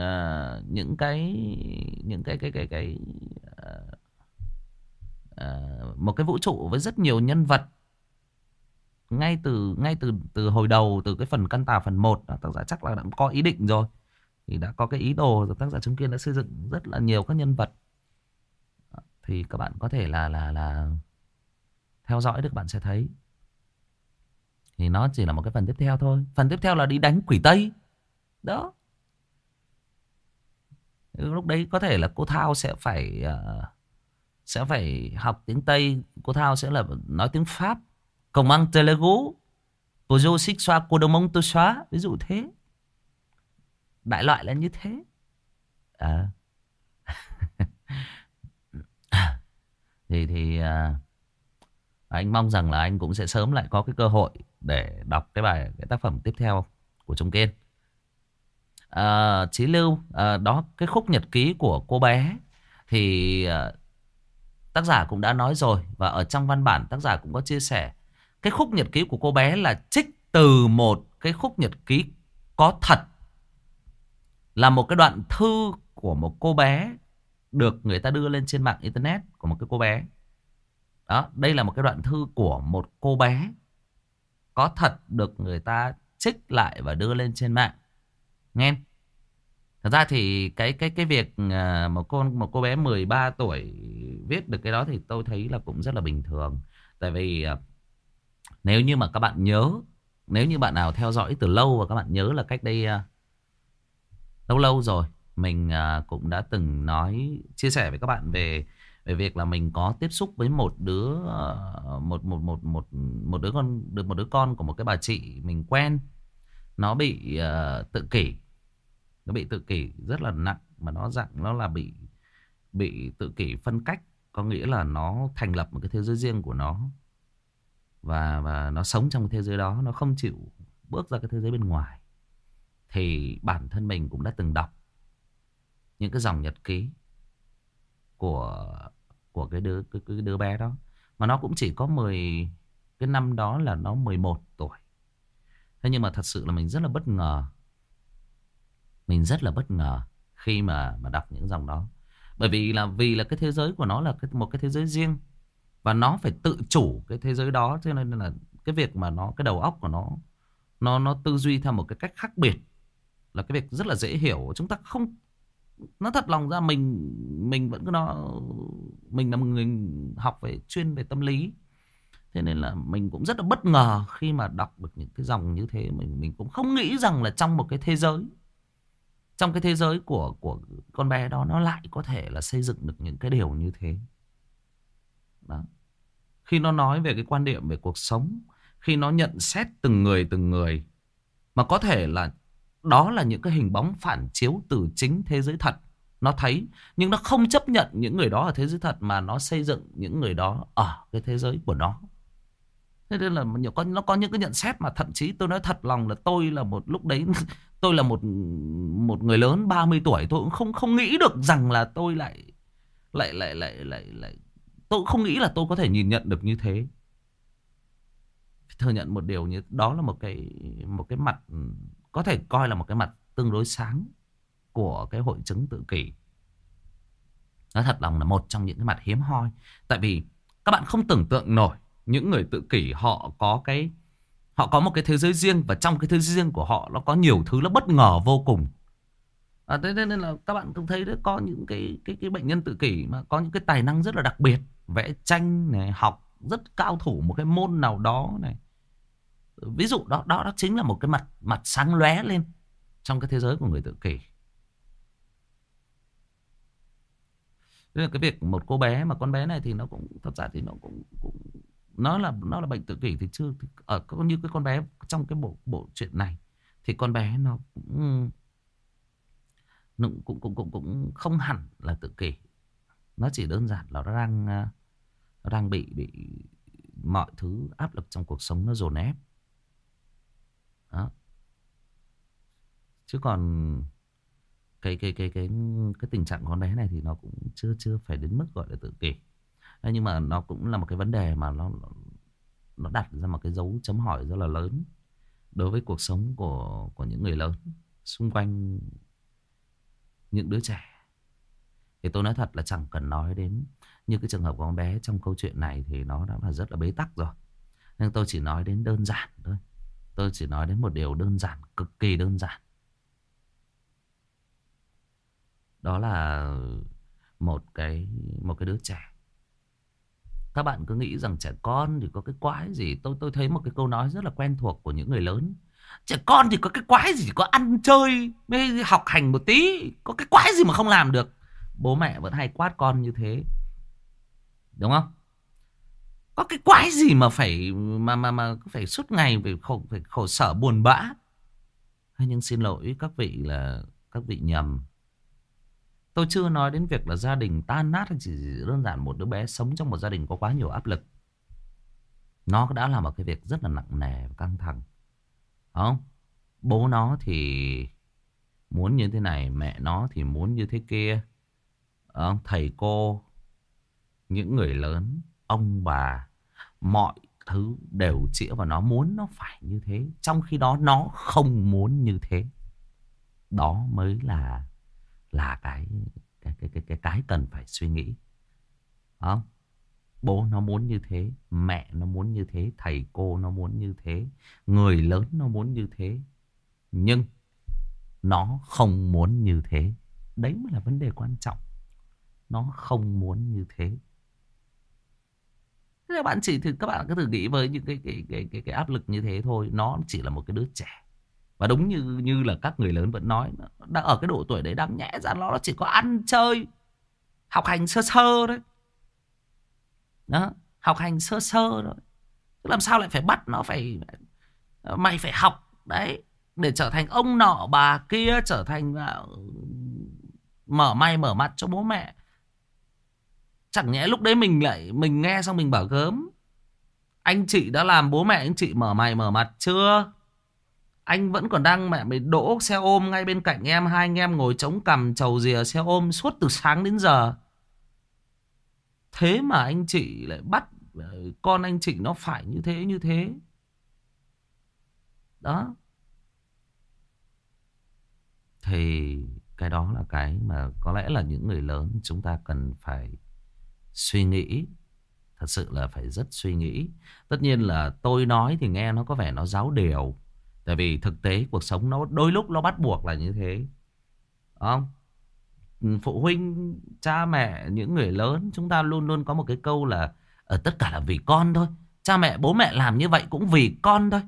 một cái vũ trụ với rất nhiều nhân vật ngay từ hồi đầu, từ cái phần căn tà phần 1 tác giả chắc là đã có ý định rồi, thì đã có cái ý đồ rồi. Tác giả Trung Kiên đã xây dựng rất là nhiều các nhân vật, thì các bạn có thể là theo dõi được, bạn sẽ thấy. Thì nó chỉ là một cái phần tiếp theo thôi. Phần tiếp theo là đi đánh quỷ Tây. Đó. Lúc đấy có thể là cô Thao sẽ phải học tiếng Tây. Cô Thao sẽ là nói tiếng Pháp. Công mang Telugu. Pojo xích xoa cô đông mông tôi xóa. Ví dụ thế. Đại loại là như thế. Thì anh mong rằng là anh cũng sẽ sớm lại có cái cơ hội để đọc cái tác phẩm tiếp theo của Trung Kiên. Chí Lưu, đó, cái khúc nhật ký của cô bé thì tác giả cũng đã nói rồi, và ở trong văn bản tác giả cũng có chia sẻ. Cái khúc nhật ký của cô bé là trích từ một cái khúc nhật ký có thật, là một cái đoạn thư của một cô bé được người ta đưa lên trên mạng internet, của một cái cô bé. Đó, đây là một cái đoạn thư của một cô bé có thật, được người ta trích lại và đưa lên trên mạng. Nghe. Thật ra thì cái việc một cô bé 13 tuổi viết được cái đó thì tôi thấy là cũng rất là bình thường. Tại vì nếu như mà các bạn nhớ, nếu như bạn nào theo dõi từ lâu và các bạn nhớ là cách đây lâu lâu rồi mình cũng đã từng chia sẻ với các bạn về về việc là mình có tiếp xúc với một đứa một đứa con của một cái bà chị mình quen. Nó bị tự kỷ. Nó bị tự kỷ rất là nặng, mà nó là bị tự kỷ phân cách, có nghĩa là nó thành lập một cái thế giới riêng của nó, và nó sống trong cái thế giới đó, nó không chịu bước ra cái thế giới bên ngoài. Thì bản thân mình cũng đã từng đọc những cái dòng nhật ký của cái đứa bé đó, mà nó cũng chỉ có cái năm đó là nó 11 tuổi. Thế nhưng mà thật sự là mình rất là bất ngờ. Mình rất là bất ngờ khi mà đọc những dòng đó. Bởi vì là cái thế giới của nó là một cái thế giới riêng, và nó phải tự chủ cái thế giới đó. Cho nên là cái việc mà cái đầu óc của nó tư duy theo một cái cách khác biệt là cái việc rất là dễ hiểu. Chúng ta không, nó thật lòng ra mình vẫn cứ mình là một người học chuyên về tâm lý. Thế nên là mình cũng rất là bất ngờ khi mà đọc được những cái dòng như thế. Mình cũng không nghĩ rằng là trong một cái thế giới, trong cái thế giới của con bé đó, nó lại có thể là xây dựng được những cái điều như thế. Đó. Khi nó nói về cái quan điểm về cuộc sống, khi nó nhận xét từng người, mà có thể là đó là những cái hình bóng phản chiếu từ chính thế giới thật nó thấy, nhưng nó không chấp nhận những người đó ở thế giới thật, mà nó xây dựng những người đó ở cái thế giới của nó. Thế nên là nó có những cái nhận xét mà thậm chí tôi nói thật lòng là tôi là một lúc đấy tôi là một người lớn 30 tuổi, tôi cũng không nghĩ được rằng là tôi lại tôi cũng không nghĩ là tôi có thể nhìn nhận được như thế. Thừa nhận một điều như đó là một cái mặt có thể coi là một cái mặt tương đối sáng của cái hội chứng tự kỷ. Nó thật lòng là một trong những cái mặt hiếm hoi. Tại vì các bạn không tưởng tượng nổi những người tự kỷ họ có một cái thế giới riêng, và trong cái thế giới riêng của họ nó có nhiều thứ nó bất ngờ vô cùng. Thế nên là các bạn cũng thấy đấy, có những cái bệnh nhân tự kỷ mà có những cái tài năng rất là đặc biệt, vẽ tranh này, học rất cao thủ một cái môn nào đó này. Ví dụ đó chính là một cái mặt sáng lóe lên trong cái thế giới của người tự kỷ. Thế là cái việc một cô bé, mà con bé này thì nó cũng thật ra thì nó cũng nó là bệnh tự kỷ thì chưa ở như cái con bé trong cái bộ chuyện này, thì con bé nó cũng không hẳn là tự kỷ. Nó chỉ đơn giản là nó đang bị mọi thứ áp lực trong cuộc sống nó dồn ép. Đó. Chứ còn cái tình trạng con bé này thì nó cũng chưa phải đến mức gọi là tự kỷ. Nhưng mà nó cũng là một cái vấn đề mà nó đặt ra một cái dấu chấm hỏi rất là lớn đối với cuộc sống của những người lớn xung quanh những đứa trẻ. Thì tôi nói thật là chẳng cần nói đến như cái trường hợp của con bé trong câu chuyện này thì nó đã là rất là bế tắc rồi. Nhưng tôi chỉ nói đến đơn giản thôi. Tôi chỉ nói đến một điều đơn giản, cực kỳ đơn giản. Đó là một cái đứa trẻ. Các bạn cứ nghĩ rằng trẻ con thì có cái quái gì. Tôi thấy một cái câu nói rất là quen thuộc của những người lớn. Trẻ con thì có cái quái gì, có ăn chơi mới học hành một tí, có cái quái gì mà không làm được. Bố mẹ vẫn hay quát con như thế, đúng không? Có cái quái gì mà phải suốt ngày phải khổ sở buồn bã. Nhưng xin lỗi các vị là các vị nhầm. Tôi chưa nói đến việc là gia đình tan nát, hay chỉ đơn giản một đứa bé sống trong một gia đình có quá nhiều áp lực. Nó đã là một cái việc rất là nặng nề và căng thẳng. Không? Bố nó thì muốn như thế này, mẹ nó thì muốn như thế kia. Thầy cô, những người lớn, ông bà, mọi thứ đều chĩa vào nó, muốn nó phải như thế. Trong khi đó nó không muốn như thế. Đó mới là cái cần phải suy nghĩ. Không? Bố nó muốn như thế, mẹ nó muốn như thế, thầy cô nó muốn như thế, người lớn nó muốn như thế. Nhưng nó không muốn như thế. Đấy mới là vấn đề quan trọng. Nó không muốn như thế. Thế các bạn cứ thử nghĩ với những cái áp lực như thế thôi. Nó chỉ là một cái đứa trẻ. Và đúng như là các người lớn vẫn nói, nó đang ở cái độ tuổi đấy, đang nhẽ ra nó chỉ có ăn chơi, học hành sơ sơ đấy. Đó, học hành sơ sơ thôi. Làm sao lại phải bắt nó phải, mày phải học đấy, để trở thành ông nọ bà kia, trở thành mở may mở mặt cho bố mẹ. Chẳng nhẽ lúc đấy mình nghe xong mình bảo gớm, anh chị đã làm bố mẹ anh chị mở mày mở mặt chưa? Anh vẫn còn đang mẹ mày đỗ xe ôm ngay bên cạnh em, hai anh em ngồi chống cằm chầu rìa xe ôm suốt từ sáng đến giờ. Thế mà anh chị lại bắt con anh chị nó phải như thế như thế. Đó. Thì cái đó là cái mà có lẽ là những người lớn chúng ta cần phải suy nghĩ. Thật sự là phải rất suy nghĩ. Tất nhiên là tôi nói thì nghe nó có vẻ nó giáo điều. Tại vì thực tế cuộc sống nó đôi lúc nó bắt buộc là như thế. Không? Phụ huynh, cha mẹ, những người lớn, chúng ta luôn luôn có một cái câu là ở tất cả là vì con thôi. Cha mẹ, bố mẹ làm như vậy cũng vì con thôi.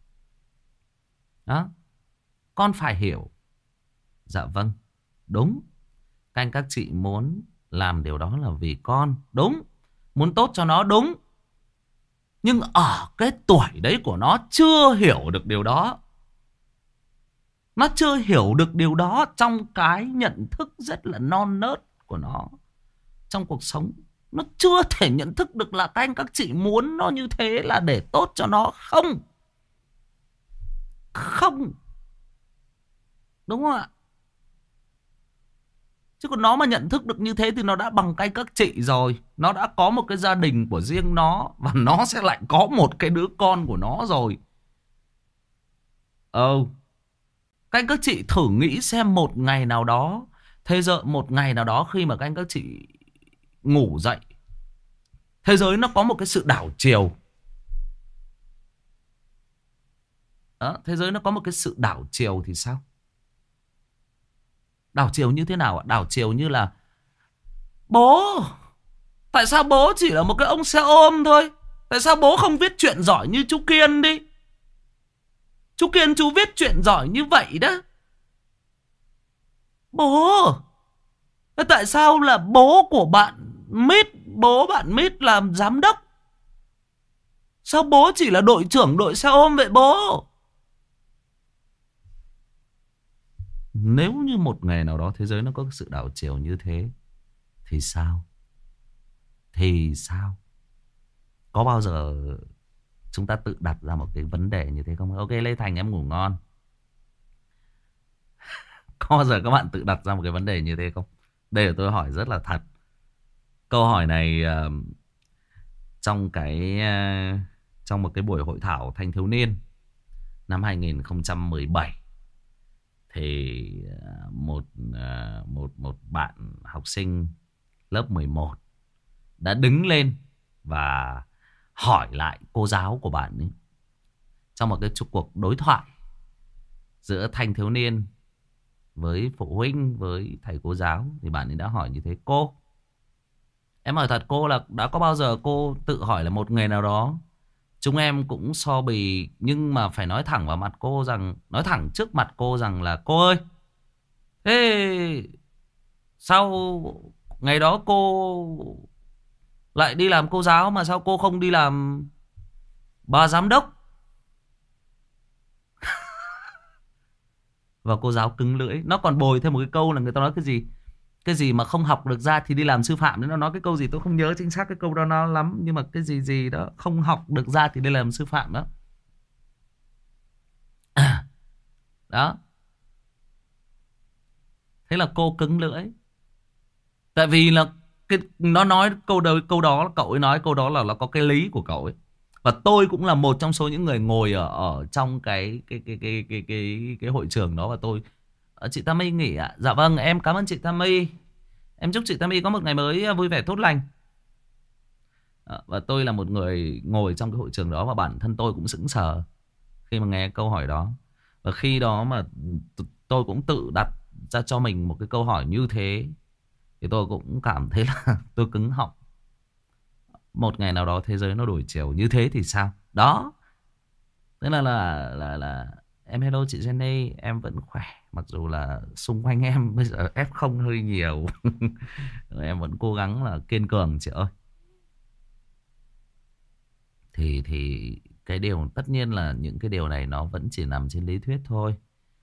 Đó. Con phải hiểu. Dạ vâng, đúng. Các anh các chị muốn làm điều đó là vì con. Đúng. Muốn tốt cho nó, đúng. Nhưng ở cái tuổi đấy của nó chưa hiểu được điều đó. Nó chưa hiểu được điều đó trong cái nhận thức rất là non nớt của nó. Trong cuộc sống nó chưa thể nhận thức được là các anh các chị muốn nó như thế là để tốt cho nó. Không. Không. Đúng không ạ? Chứ còn nó mà nhận thức được như thế thì nó đã bằng cái các chị rồi. Nó đã có một cái gia đình của riêng nó. Và nó sẽ lại có một cái đứa con của nó rồi. Các anh các chị thử nghĩ xem một ngày nào đó, thế giới một ngày nào đó khi mà các anh các chị ngủ dậy, thế giới nó có một cái sự đảo chiều. Đó, thế giới nó có một cái sự đảo chiều thì sao? Đảo chiều như thế nào ạ? Đảo chiều như là bố, tại sao bố chỉ là một cái ông xe ôm thôi? Tại sao bố không viết truyện giỏi như chú Kiên đi? Chú Kiên chú viết truyện giỏi như vậy đó. Bố, tại sao là bố của bạn Mít, bố bạn Mít làm giám đốc? Sao bố chỉ là đội trưởng đội xe ôm vậy bố? Nếu như một ngày nào đó thế giới nó có sự đảo chiều như thế thì sao? Thì sao? Có bao giờ chúng ta tự đặt ra một cái vấn đề như thế không? Ok Lê Thành em ngủ ngon. Có bao giờ các bạn tự đặt ra một cái vấn đề như thế không? Đây là tôi hỏi rất là thật. Câu hỏi này trong một cái buổi hội thảo thanh thiếu niên năm 2017 thì một bạn học sinh lớp 11 đã đứng lên và hỏi lại cô giáo của bạn ấy. Trong một cái cuộc đối thoại giữa thanh thiếu niên với phụ huynh, với thầy cô giáo, thì bạn ấy đã hỏi như thế: cô, em hỏi thật cô, là đã có bao giờ cô tự hỏi là một ngày nào đó chúng em cũng so bì, nhưng mà phải nói thẳng vào mặt cô rằng, nói thẳng trước mặt cô rằng là cô ơi, thế sao ngày đó cô lại đi làm cô giáo mà sao cô không đi làm bà giám đốc? Và cô giáo cứng lưỡi. Nó còn bồi thêm một cái câu là người ta nói cái gì, cái gì mà không học được ra thì đi làm sư phạm. Nó nói cái câu gì tôi không nhớ chính xác cái câu đó nó lắm, nhưng mà cái gì đó không học được ra thì đi làm sư phạm đó. Đó. Thế là cô cứng lưỡi. Tại vì là nó nói câu đó cậu ấy nói câu đó là nó có cái lý của cậu ấy. Và tôi cũng là một trong số những người ngồi ở trong cái hội trường đó, và tôi: chị Tammy nghỉ ạ? Dạ vâng, em cảm ơn chị Tammy. Em chúc chị Tammy có một ngày mới vui vẻ tốt lành. Và tôi là một người ngồi trong cái hội trường đó, và bản thân tôi cũng sững sờ khi mà nghe câu hỏi đó. Và khi đó mà tôi cũng tự đặt ra cho mình một cái câu hỏi như thế. Thì tôi cũng cảm thấy là tôi cứng họng. Một ngày nào đó thế giới nó đổi chiều như thế thì sao? Đó. Thế là em hello chị Jenny, em vẫn khỏe. Mặc dù là xung quanh em bây giờ F0 hơi nhiều. Em vẫn cố gắng là kiên cường chị ơi. Thì cái điều tất nhiên là những cái điều này nó vẫn chỉ nằm trên lý thuyết thôi.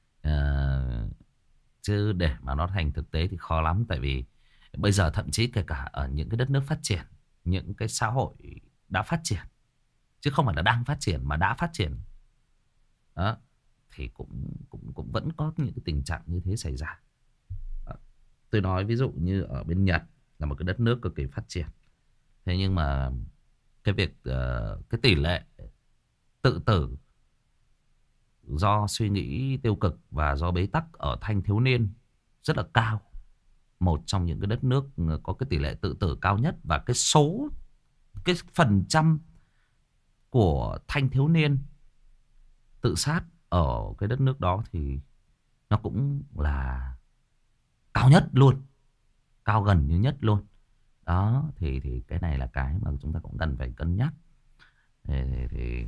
Chứ để mà nó thành thực tế thì khó lắm. Tại vì bây giờ thậm chí kể cả ở những cái đất nước phát triển, những cái xã hội đã phát triển, chứ không phải là đang phát triển mà đã phát triển đó, thì cũng vẫn có những cái tình trạng như thế xảy ra. Đó. Tôi nói ví dụ như ở bên Nhật là một cái đất nước cực kỳ phát triển. Thế nhưng mà cái việc cái tỷ lệ tự tử do suy nghĩ tiêu cực và do bế tắc ở thanh thiếu niên rất là cao. Một trong những cái đất nước có cái tỷ lệ tự tử cao nhất. Và cái phần trăm của thanh thiếu niên tự sát ở cái đất nước đó thì nó cũng là cao nhất luôn, cao gần như nhất luôn. Đó thì cái này là cái mà chúng ta cũng cần phải cân nhắc. Thì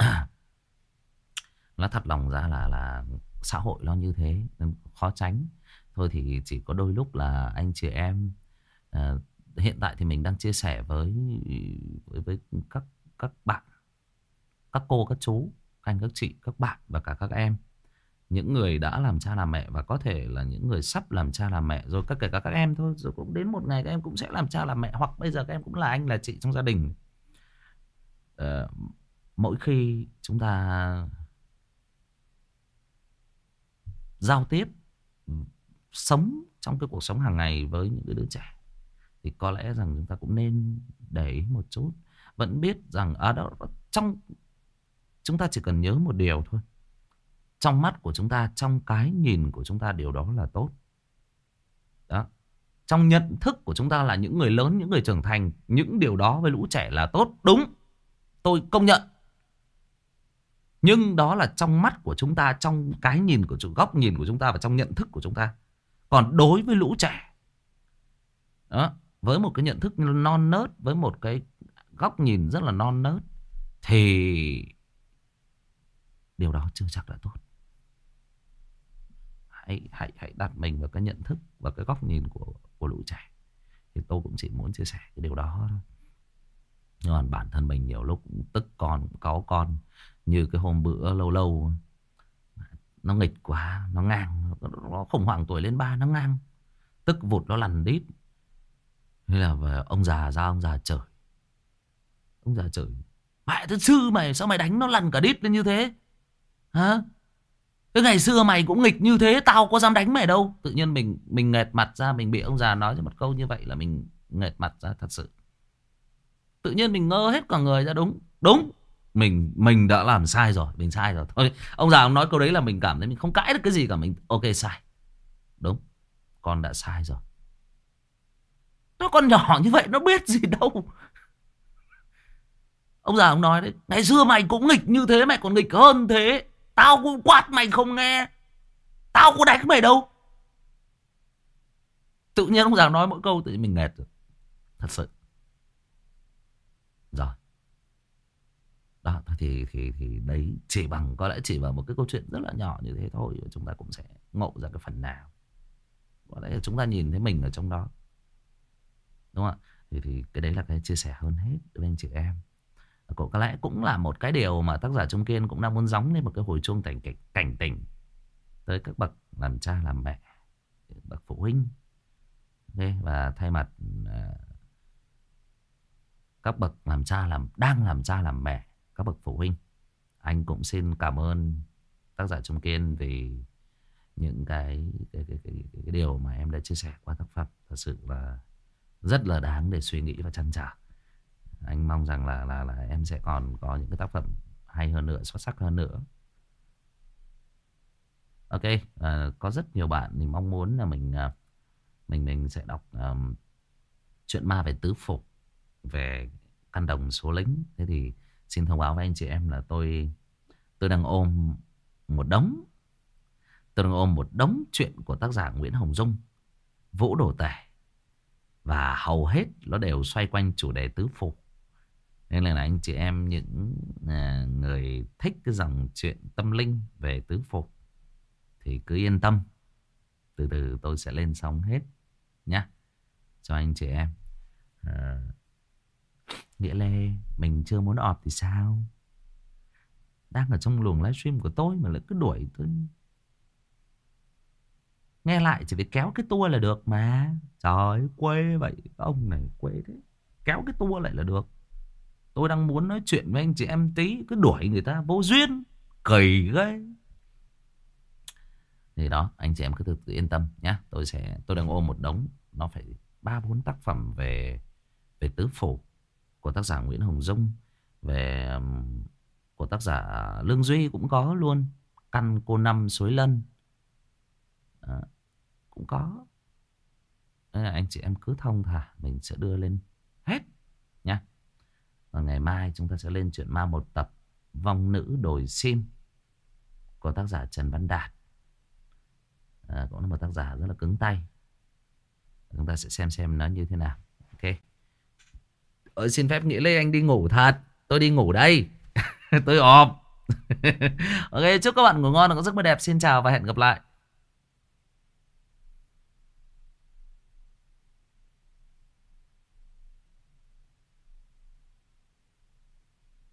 nói thật lòng ra là xã hội nó như thế nên khó tránh. Thôi thì chỉ có đôi lúc là anh chị em hiện tại thì mình đang chia sẻ với các bạn, các cô, các chú, các anh, các chị, các bạn và cả các em, những người đã làm cha làm mẹ và có thể là những người sắp làm cha làm mẹ rồi, kể cả các em thôi, rồi cũng đến một ngày các em cũng sẽ làm cha làm mẹ, hoặc bây giờ các em cũng là anh là chị trong gia đình. Mỗi khi chúng ta giao tiếp, sống trong cái cuộc sống hàng ngày với những cái đứa trẻ thì có lẽ rằng chúng ta cũng nên để ý một chút. Vẫn biết rằng ở đó trong chúng ta chỉ cần nhớ một điều thôi. Trong mắt của chúng ta, trong cái nhìn của chúng ta, điều đó là tốt. Đó. Trong nhận thức của chúng ta là những người lớn, những người trưởng thành, những điều đó với lũ trẻ là tốt, đúng. Tôi công nhận. Nhưng đó là trong mắt của chúng ta, trong cái nhìn của góc nhìn của chúng ta và trong nhận thức của chúng ta. Còn đối với lũ trẻ đó, với một cái nhận thức non nớt, với một cái góc nhìn rất là non nớt, thì điều đó chưa chắc là tốt. Hãy đặt mình vào cái nhận thức và cái góc nhìn của lũ trẻ. Thì tôi cũng chỉ muốn chia sẻ cái điều đó thôi. Nhưng mà bản thân mình nhiều lúc cũng tức con, cáu con. Như cái hôm bữa lâu lâu nó nghịch quá, nó ngang, nó khủng hoảng tuổi lên 3, nó ngang, tức vụt nó lằn đít. Thế là ông già ra, ông già chửi. Ông già chửi: mẹ thứ sư mày, sao mày đánh nó lằn cả đít lên như thế hả? Cái ngày xưa mày cũng nghịch như thế, tao có dám đánh mày đâu. Tự nhiên mình nghệt mặt ra, mình bị ông già nói cho một câu như vậy là mình nghệt mặt ra thật sự. Tự nhiên mình ngơ hết cả người ra. Đúng, mình đã làm sai rồi, mình sai rồi. Thôi, ông già ông nói câu đấy là mình cảm thấy mình không cãi được cái gì cả, mình ok sai. Đúng, con đã sai rồi. Nó con nhỏ như vậy nó biết gì đâu. Ông già ông nói đấy: ngày xưa mày cũng nghịch như thế, mày còn nghịch hơn thế. Tao cũng quát mày không nghe, tao có đánh mày đâu. Tự nhiên ông già nói mỗi câu tự nhiên mình nghẹt rồi. Thật sự. Rồi. Đó thì đấy chỉ bằng, có lẽ chỉ bằng một cái câu chuyện rất là nhỏ như thế thôi, chúng ta cũng sẽ ngộ ra cái phần nào. Có lẽ chúng ta nhìn thấy mình ở trong đó. Đúng không ạ? Thì cái đấy là cái chia sẻ hơn hết với anh chị em. Có lẽ cũng là một cái điều mà tác giả Trung Kiên cũng đang muốn gióng lên một cái hồi chuông cảnh tỉnh tới các bậc làm cha làm mẹ, bậc phụ huynh. Okay. Và thay mặt các bậc đang làm cha làm mẹ, các bậc phụ huynh, anh cũng xin cảm ơn tác giả Trung Kiên vì những cái điều mà em đã chia sẻ qua tác phẩm. Thật sự là rất là đáng để suy nghĩ và trăn trở. Anh mong rằng là em sẽ còn có những cái tác phẩm hay hơn nữa, xuất sắc hơn nữa. Ok, có rất nhiều bạn thì mong muốn là mình sẽ đọc chuyện ma về tứ phục, về căn đồng số lính. Thế thì xin thông báo với anh chị em là tôi đang ôm một đống Tôi đang ôm một đống chuyện của tác giả Nguyễn Hồng Dung, Vũ Đồ Tể. Và hầu hết nó đều xoay quanh chủ đề tứ phủ. Nên là anh chị em những người thích cái dòng chuyện tâm linh về tứ phủ thì cứ yên tâm. Từ từ tôi sẽ lên xong hết nhá, cho anh chị em. Nghĩa Lê mình chưa muốn ọp thì sao? Đang ở trong luồng livestream của tôi mà lại cứ đuổi tôi. Nghe lại chỉ phải kéo cái tua là được mà. Trời ơi, quê vậy. Ông này quê thế. Kéo cái tua lại là được. Tôi đang muốn nói chuyện với anh chị em tí, cứ đuổi người ta vô duyên. Kỳ ghê. Thì đó, anh chị em cứ tự yên tâm nhé. Tôi đang ôm một đống. Nó phải 3-4 tác phẩm về tứ phủ của tác giả Nguyễn Hồng Dung, về của tác giả Lương Duy cũng có luôn. Căn cô Năm Suối Lân cũng có. Nên là anh chị em cứ thông thả, mình sẽ đưa lên hết nhá. Và ngày mai chúng ta sẽ lên chuyện ma một tập Vong Nữ Đồi Sim của tác giả Trần Văn Đạt. Cũng là một tác giả rất là cứng tay. Chúng ta sẽ xem nó như thế nào. Ok. Xin phép Nghĩa Lê anh đi ngủ thật. Tôi đi ngủ đây. Tôi ọp. Ok, chúc các bạn ngủ ngon và có giấc mơ đẹp. Xin chào và hẹn gặp lại.